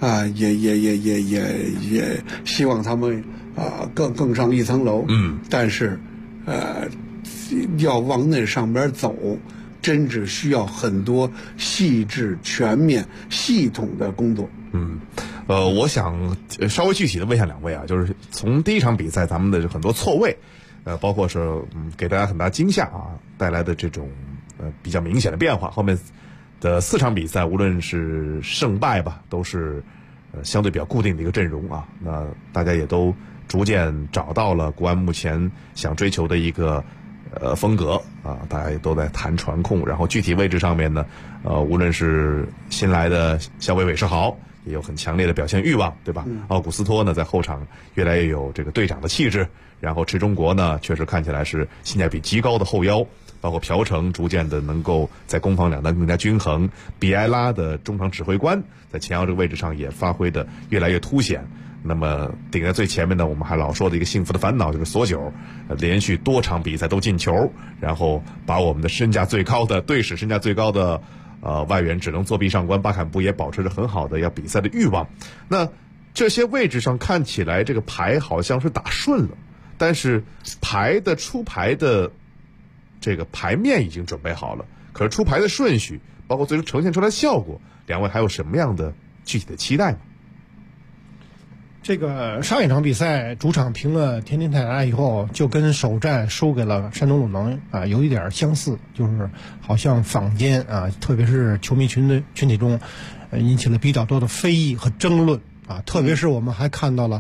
也希望他们更上一层楼。但是要往那上边走，真是需要很多细致、全面、系统的工作。 我想稍微具体的问一下2位就是从第一场比赛咱们的很多错位，包括是给大家很大惊吓带来的这种比较明显的变化，后面的4场比赛，无论是胜败吧，都是相对比较固定的一个阵容那大家也都逐渐找到了国安目前想追求的一个风格大家也都在谈传控，然后具体位置上面呢，无论是新来的小韦韦世豪也有很强烈的表现欲望，对吧？奥古斯托呢在后场越来越有这个队长的气质，然后池中国呢确实看起来是性价比极高的后腰。包括朴成逐渐的能够在攻防两端更加均衡，比埃拉的中场指挥官在前腰这个位置上也发挥的越来越凸显。那么顶在最前面呢，我们还老说的一个幸福的烦恼就是索九连续多场比赛都进球，然后把我们的队史身价最高的外援只能作壁上观巴坎布也保持着很好的要比赛的欲望。那这些位置上看起来这个牌好像是打顺了，但是出牌的这个牌面已经准备好了，可是出牌的顺序包括最终呈现出来的效果，2位还有什么样的具体的期待吗？ 这个上一场比赛主场平了天津泰达以后，就跟首战输给了山东鲁能有一点相似，就是好像坊间特别是球迷群体中引起了比较多的非议和争论特别是我们还看到了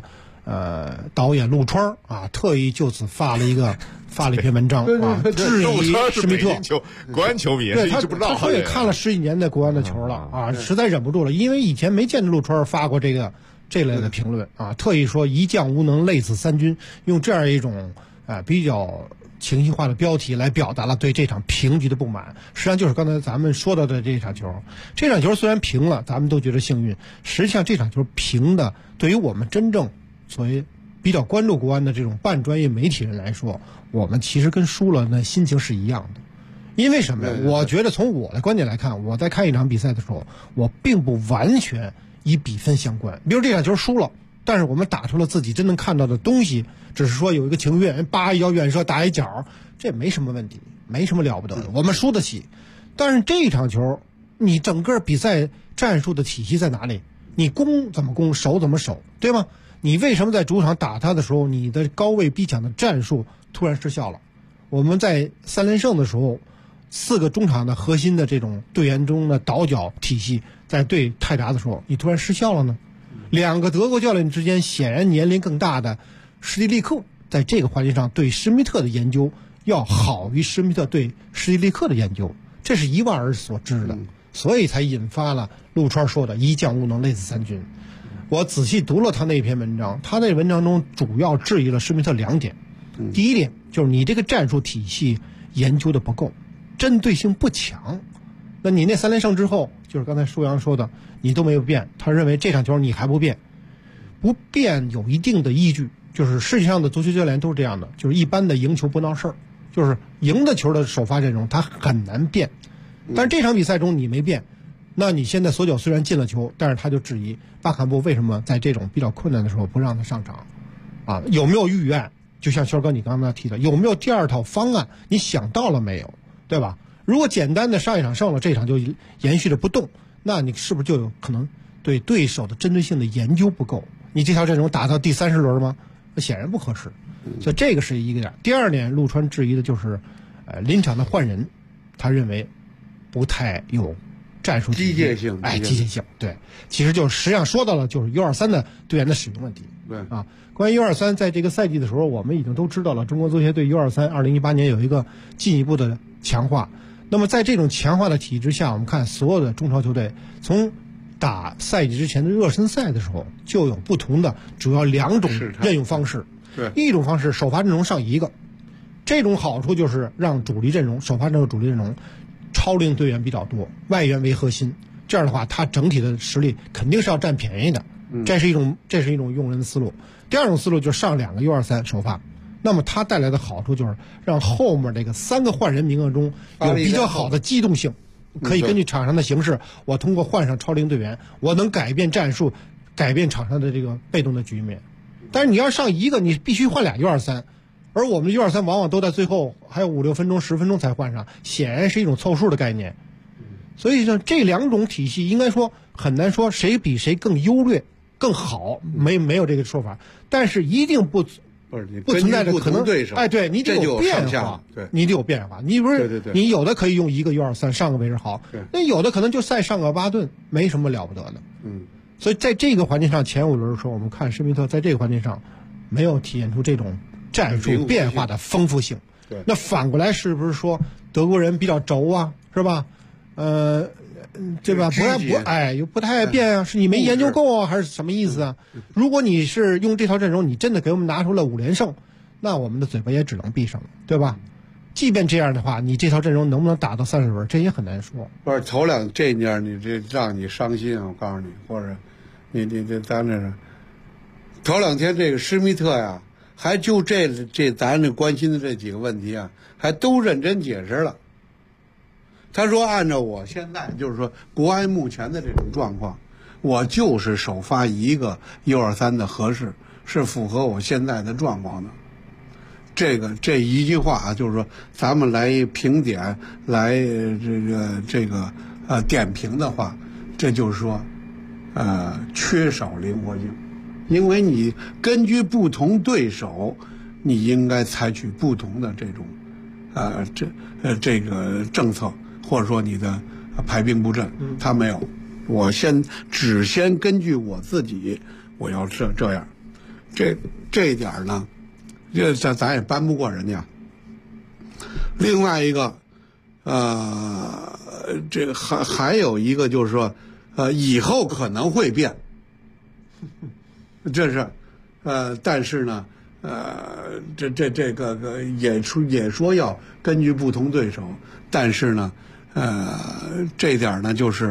导演陆川啊，特意就此发了一篇文章啊，质疑施密特国安球迷， 对他也看了10几年的国安的球了啊，实在忍不住了，因为以前没见着陆川发过这类的评论啊，特意说一将无能累死三军，用这样一种比较情绪化的标题来表达了对这场平局的不满。实际上就是刚才咱们说到的这场球虽然平了，咱们都觉得幸运，实际上这场球平的，对于我们真正所谓比较关注国安的这种半专业媒体人来说，我们其实跟输了那心情是一样的。因为什么呀？我觉得从我的观点来看，我在看一场比赛的时候，我并不完全以比分相关。比如这场球输了，但是我们打出了自己真正看到的东西，只是说有一个情愿一脚远射打一脚，这没什么问题，没什么了不得的，我们输得起。但是这场球，你整个比赛战术的体系在哪里？你攻怎么攻，守怎么守，对吗？你为什么在主场打他的时候，你的高位逼抢的战术突然失效了？我们在3连胜的时候，4个中场的核心的这种队员中的倒脚体系，在对泰达的时候，你突然失效了呢？2个德国教练之间显然年龄更大的施蒂利克，在这个环节上对施密特的研究要好于施密特对施蒂利克的研究，这是一万而所知的，所以才引发了陆川说的一将无能累死三军。我仔细读了他那篇文章，他那文章中主要质疑了施密特2点。第一点就是你这个战术体系研究的不够，针对性不强。那你那3连胜之后，就是刚才舒阳说的，你都没有变，他认为这场球你还不变，不变有一定的依据，就是世界上的足球教练都是这样的，就是一般的赢球不闹事儿，就是赢的球的首发阵容他很难变。但是这场比赛中你没变，那你现在索角虽然进了球，但是他就质疑巴坎布为什么在这种比较困难的时候不让他上场啊？有没有预案？就像轩哥你刚才提的，有没有第2套方案？你想到了没有？对吧？如果简单的上一场胜了，这场就延续着不动，那你是不是就有可能对对手的针对性的研究不够？你这条阵容打到第30轮吗？显然不合适。所以这个是一个点。第2点，陆川质疑的就是临场的换人，他认为不太有战术机械性， 机械性，对，其实就是实际上说到了就是 U23 的队员的使用问题。 对啊，关于 U23 在这个赛季的时候，我们已经都知道了，中国足协对 U23 2018年有一个进一步的强化。那么在这种强化的体制下，我们看所有的中超球队从打赛季之前的热身赛的时候，就有不同的主要2种任用方式。 对， 一种方式首发阵容上1个，这种好处就是让主力阵容首发阵容主力阵容超龄队员比较多，外援为核心，这样的话他整体的实力肯定是要占便宜的。这是一种用人的思路。第2种思路就是上2个 U23 首发，那么它带来的好处就是让后面这个3个换人名额中有比较好的机动性，可以根据场上的形势，我通过换上超龄队员，我能改变战术，改变场上的这个被动的局面。但是你要上1个，你必须换俩 U23，而我们的 U23 往往都在最后还有5、6分钟、10分钟才换上，显然是一种凑数的概念。所以说这2种体系应该说很难说谁比谁更优劣更好，没有这个说法，但是一定不存在着可能对手， 对，你得有变化， 对， 你得有变化。你不是对你有的可以用1个 U23 上个位置好，那有的可能就再上个巴顿，没什么了不得的。所以在这个环节上，前5轮的时候，我们看施密特在这个环节上没有体现出这种战术变化的丰富性。 对， 那反过来是不是说德国人比较轴啊，是吧？对吧？不太爱变啊，是你没研究够啊，还是什么意思啊？如果你是用这套阵容，你真的给我们拿出了5连胜，那我们的嘴巴也只能闭上了，对吧？即便这样的话，你这套阵容能不能打到30轮，这也很难说。 不是头2这年你这让你伤心啊！我告诉你，或者你咱这是头2天这个施密特呀，还就这咱这关心的这几个问题啊，还都认真解释了。他说按照我现在就是说国安目前的这种状况，我就是首发1个 U23 的合适，是符合我现在的状况的。这一句话啊，就是说咱们来评点，来这个点评的话，这就是说缺少灵活性，因为你根据不同对手，你应该采取不同的这种这个政策，或者说你的排兵布阵。他没有，我只先根据我自己，我要这样。 这一点呢，咱也扳不过人家。另外一个，这个还有一个就是说，以后可能会变，这是，但是呢，这个也说要根据不同对手，但是呢，这点呢就是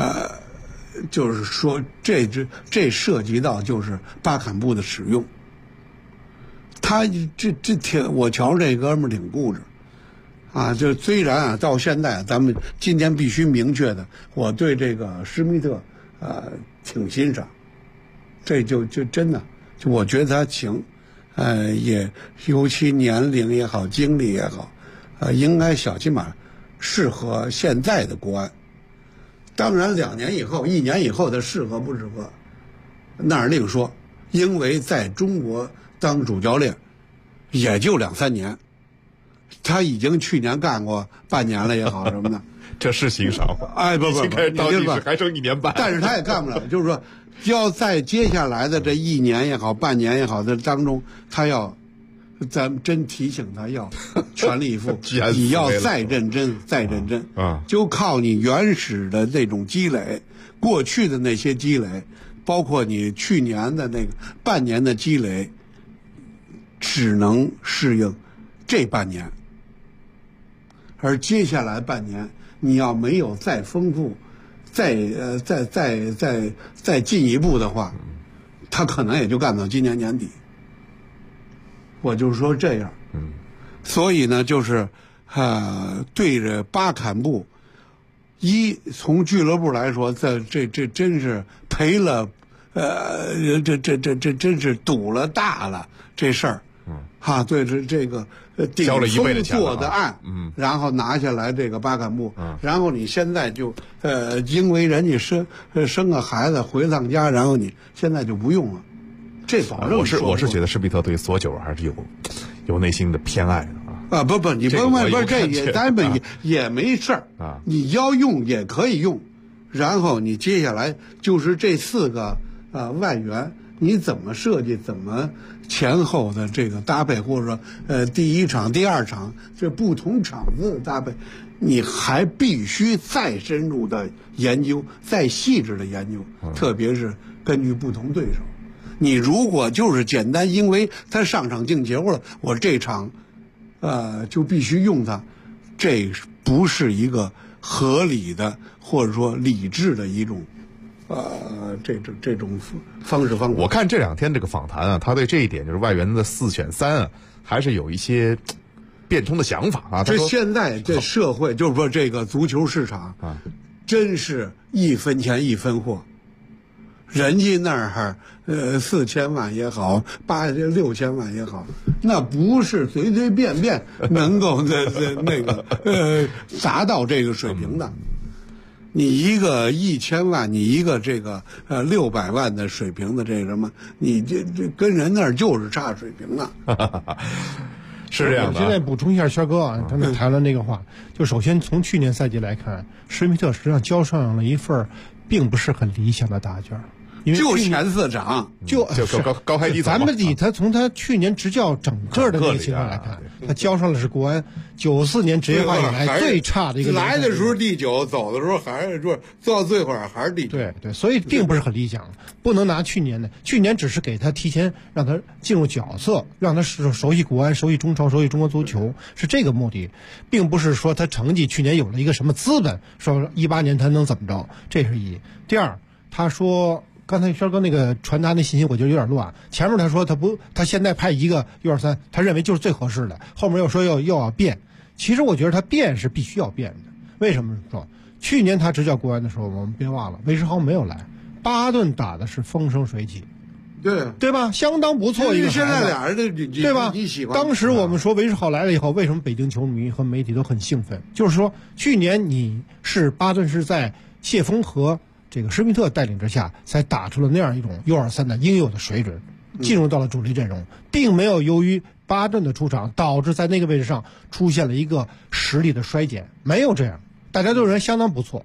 说这涉及到就是巴坎布的使用，他我瞧这哥们儿挺固执。啊，就虽然啊，到现在咱们今天必须明确的，我对这个施密特挺欣赏，这就真的，就我觉得他行，也尤其年龄也好，经历也好，应该小起码适合现在的国安。当然2年以后、1年以后他适合不适合，那是另说，因为在中国当主教练也就2、3年。他已经去年干过半年了也好什么的， 这是欣赏吗？ 哎，不， 倒计时还剩1年半， 但是他也干不了。就是说，要在接下来的这1年也好、半年也好的当中，他要，咱们真提醒他要全力以赴，你要再认真啊！就靠你原始的这种积累，过去的那些积累，包括你去年的那个半年的积累，只能适应这半年。而接下来半年，你要没有再丰富、再进一步的话，他可能也就干到今年年底。我就是说这样。所以呢，就是对着巴坎布，从俱乐部来说，这真是赔了，这真是赌了大了这事儿。对这个交了1倍的钱做的案，然后拿下来这个巴坎布，然后你现在就因为人家生个孩子回趟家，然后你现在就不用了，这保证我是觉得施密特对索九还是有内心的偏爱的啊。 不，你甭问，不是这也咱们也没事儿啊，你要用也可以用，然后你接下来就是这4个外援。你怎么设计，怎么前后的这个搭配，或者说第1场、第2场这不同场子的搭配，你还必须再深入的研究，再细致的研究，特别是根据不同对手。你如果就是简单，因为他上场进球了，我这场就必须用他，这不是一个合理的或者说理智的一种。这种方式方法， 我看这2天这个访谈啊，他对这一点就是外援的4选3啊，还是有一些变通的想法啊。 这现在这社会就是说这个足球市场啊，真是1分钱1分货。人家那儿4000万也好，6000万也好，那不是随随便便能够那个达到这个水平的。你一个1000万，你一个这个600万的水平的这什么，你这跟人那儿就是差水平了。 是这样的。 我现在补充一下，轩哥啊，刚才谈了那个话，就首先从去年赛季来看，施密特实际上交上了一份并不是很理想的答卷。 就前4场， 就高开低走。 咱们以他从他去年执教整个的那个情况来看，他交上的是国安94年职业化以来最差的一个。 来的时候第9，走的时候还是做到最后还是第9。 对，所以并不是很理想，不能拿去年的。去年只是给他提前让他进入角色，让他熟悉国安、熟悉中超、熟悉中国足球，是这个目的，并不是说他成绩去年有了一个什么资本，说18年他能怎么着，这是一。第二，他说。刚才轩哥那个传达那信息，我觉得有点乱。前面他说他现在派一个U23，他认为就是最合适的。后面又说要变，其实我觉得他变是必须要变的。为什么说？去年他执教国安的时候，我们别忘了韦世豪没有来，巴顿打的是风生水起，对吧？相当不错一个。 现在俩人对吧？当时我们说韦世豪来了以后，为什么北京球迷和媒体都很兴奋？就是说去年巴顿是在谢峰和这个施密特带领之下，才打出了那样一种 U23 的应有的水准，进入到了主力阵容，并没有由于巴顿的出场导致在那个位置上出现了一个实力的衰减，没有这样，大家都认为相当不错。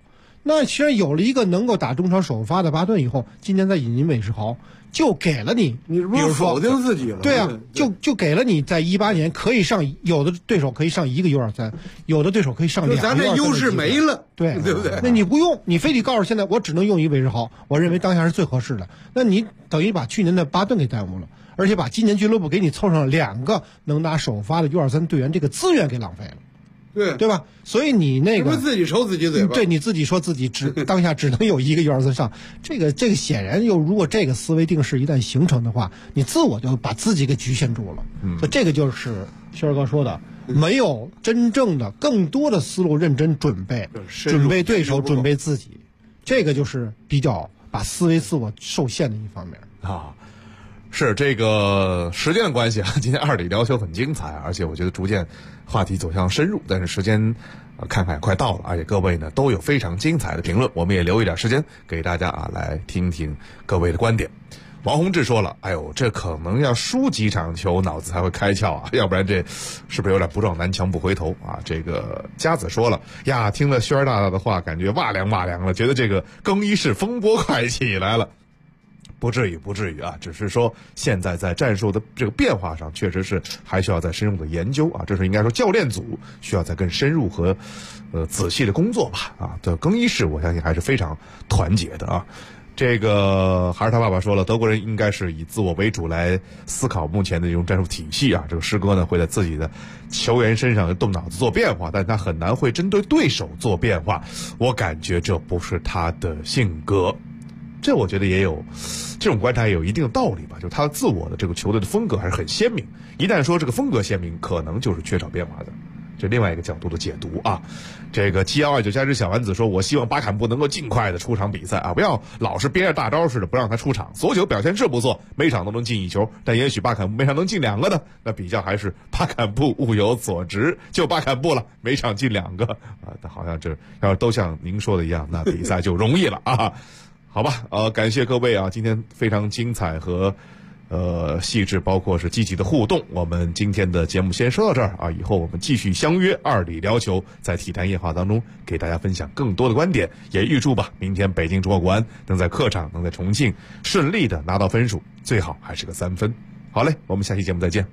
那其实有了一个能够打中超首发的巴顿以后，今年再引进韦世豪，就给了你， 你不是否定自己了？ 对啊，就给了你在18年可以上，有的对手可以上一个 U23，有的对手可以上2个 U23， 咱这优势没了， 对不对？ 那你不用，你非得告诉现在我只能用一韦世豪，我认为当下是最合适的。那你等于把去年的巴顿给耽误了，而且把今年俱乐部给你凑上了2个能打首发的 U23 队员，这个资源给浪费了。对吧？所以你那个是不是自己抽自己嘴巴？ 对，你自己说自己当下只能有一个 U23上，这个显然如果这个思维定式一旦形成的话，你自我就把自己给局限住了。所以这个就是轩儿哥说的，没有真正的更多的思路认真准备对手，准备自己，这个就是比较把思维自我受限的一方面啊。是这个时间的关系啊，今天二里聊球很精彩，而且我觉得逐渐话题走向深入，但是时间看看快到了，而且各位呢都有非常精彩的评论，我们也留一点时间给大家来听听各位的观点。王洪志说了，哎呦，这可能要输几场球脑子才会开窍啊，要不然这是不是有点不撞南墙不回头啊？这个佳子说了呀，听了轩儿大大的话，感觉哇凉了，觉得这个更衣室风波快起来了。不至于啊，只是说现在在战术的这个变化上，确实是还需要再深入的研究啊。这是应该说教练组需要再更深入和仔细的工作吧啊。的更衣室我相信还是非常团结的啊。这个还是他爸爸说了，德国人应该是以自我为主来思考目前的这种战术体系啊。这个师哥呢会在自己的球员身上动脑子做变化，但他很难会针对对手做变化。我感觉这不是他的性格。这我觉得也有这种观察也有一定的道理吧，就是他自我的这个球队的风格还是很鲜明，一旦说这个风格鲜明，可能就是缺少变化的，这另外一个角度的解读啊。这个7129加之小丸子说，我希望巴坎布能够尽快的出场比赛啊，不要老是憋着大招似的不让他出场。所有表现是不错，每场都能进1球，但也许巴坎布每场能进2个呢，那比较还是巴坎布物有所值，就巴坎布了，每场进2个啊，好像这要是都像您说的一样，那比赛就容易了啊。好吧，感谢各位啊，今天非常精彩和细致，包括是积极的互动。我们今天的节目先说到这儿啊，以后我们继续相约二里聊球，在体坛夜话当中给大家分享更多的观点，也预祝吧，明天北京中国国安能在客场，能在重庆顺利的拿到分数，最好还是个3分。好嘞，我们下期节目再见。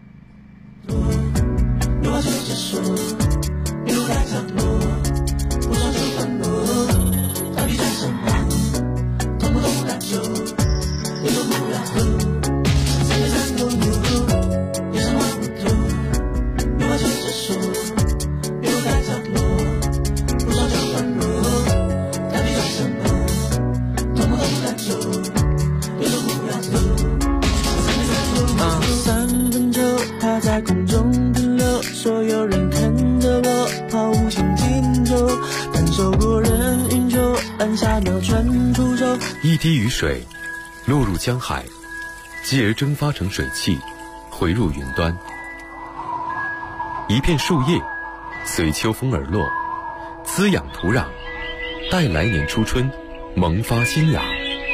在空中停留，所有人看着我抛无情镜头，感受过人云球，按下秒传出手。 一滴雨水落入江海，继而蒸发成水汽，回入云端。一片树叶随秋风而落，滋养土壤，待来年初春萌发新芽。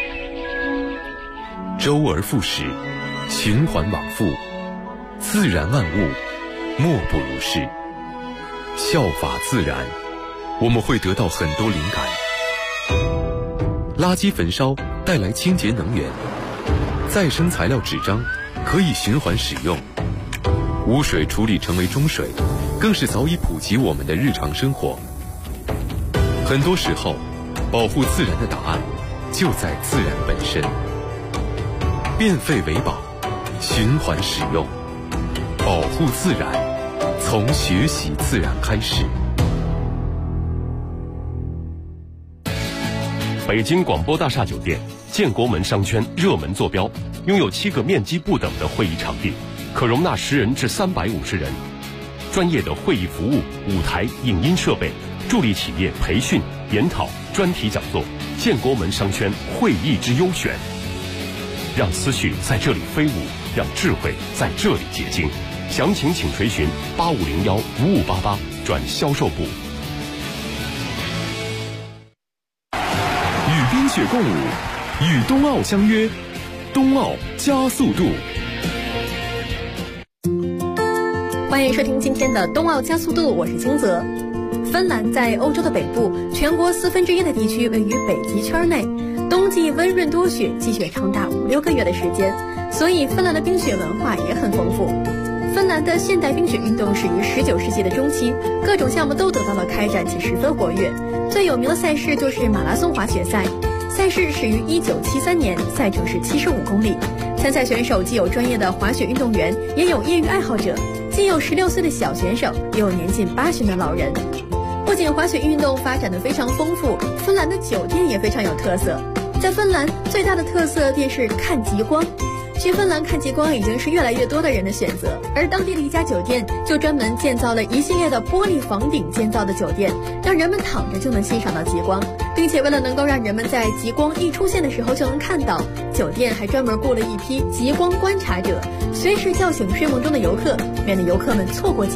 周而复始，循环往复，自然万物莫不如是。效法自然，我们会得到很多灵感。垃圾焚烧带来清洁能源，再生材料纸张可以循环使用，污水处理成为中水，更是早已普及我们的日常生活。很多时候，保护自然的答案就在自然本身。变废为宝，循环使用，保护自然，从学习自然开始。 北京广播大厦酒店建国门商圈热门坐标，拥有7个面积不等的会议场地，可容纳10人至350人。专业的会议服务、舞台、影音设备，助力企业培训、研讨、专题讲座。建国门商圈会议之优选，让思绪在这里飞舞，让智慧在这里结晶。详情请垂询8501-5588转销售部。 与冰雪共舞，与冬奥相约，冬奥加速度。 欢迎收听今天的冬奥加速度，我是金泽。 芬兰在欧洲的北部，全国1/4的地区位于北极圈内，冬季温润多雪，积雪长达5-6个月的时间，所以芬兰的冰雪文化也很丰富。芬兰的现代冰雪运动始于19世纪的中期，各种项目都得到了开展且十分活跃。最有名的赛事就是马拉松滑雪赛，赛事始于1973年，赛程是75公里。参赛选手既有专业的滑雪运动员，也有业余爱好者，既有16岁的小选手，也有年近80的老人。不仅滑雪运动发展得非常丰富，芬兰的酒店也非常有特色。在芬兰最大的特色便是看极光。去芬兰看极光已经是越来越多的人的选择，而当地的一家酒店就专门建造了一系列的玻璃房顶建造的酒店，让人们躺着就能欣赏到极光，并且为了能够让人们在极光一出现的时候就能看到，酒店还专门雇了一批极光观察者，随时叫醒睡梦中的游客，免得游客们错过极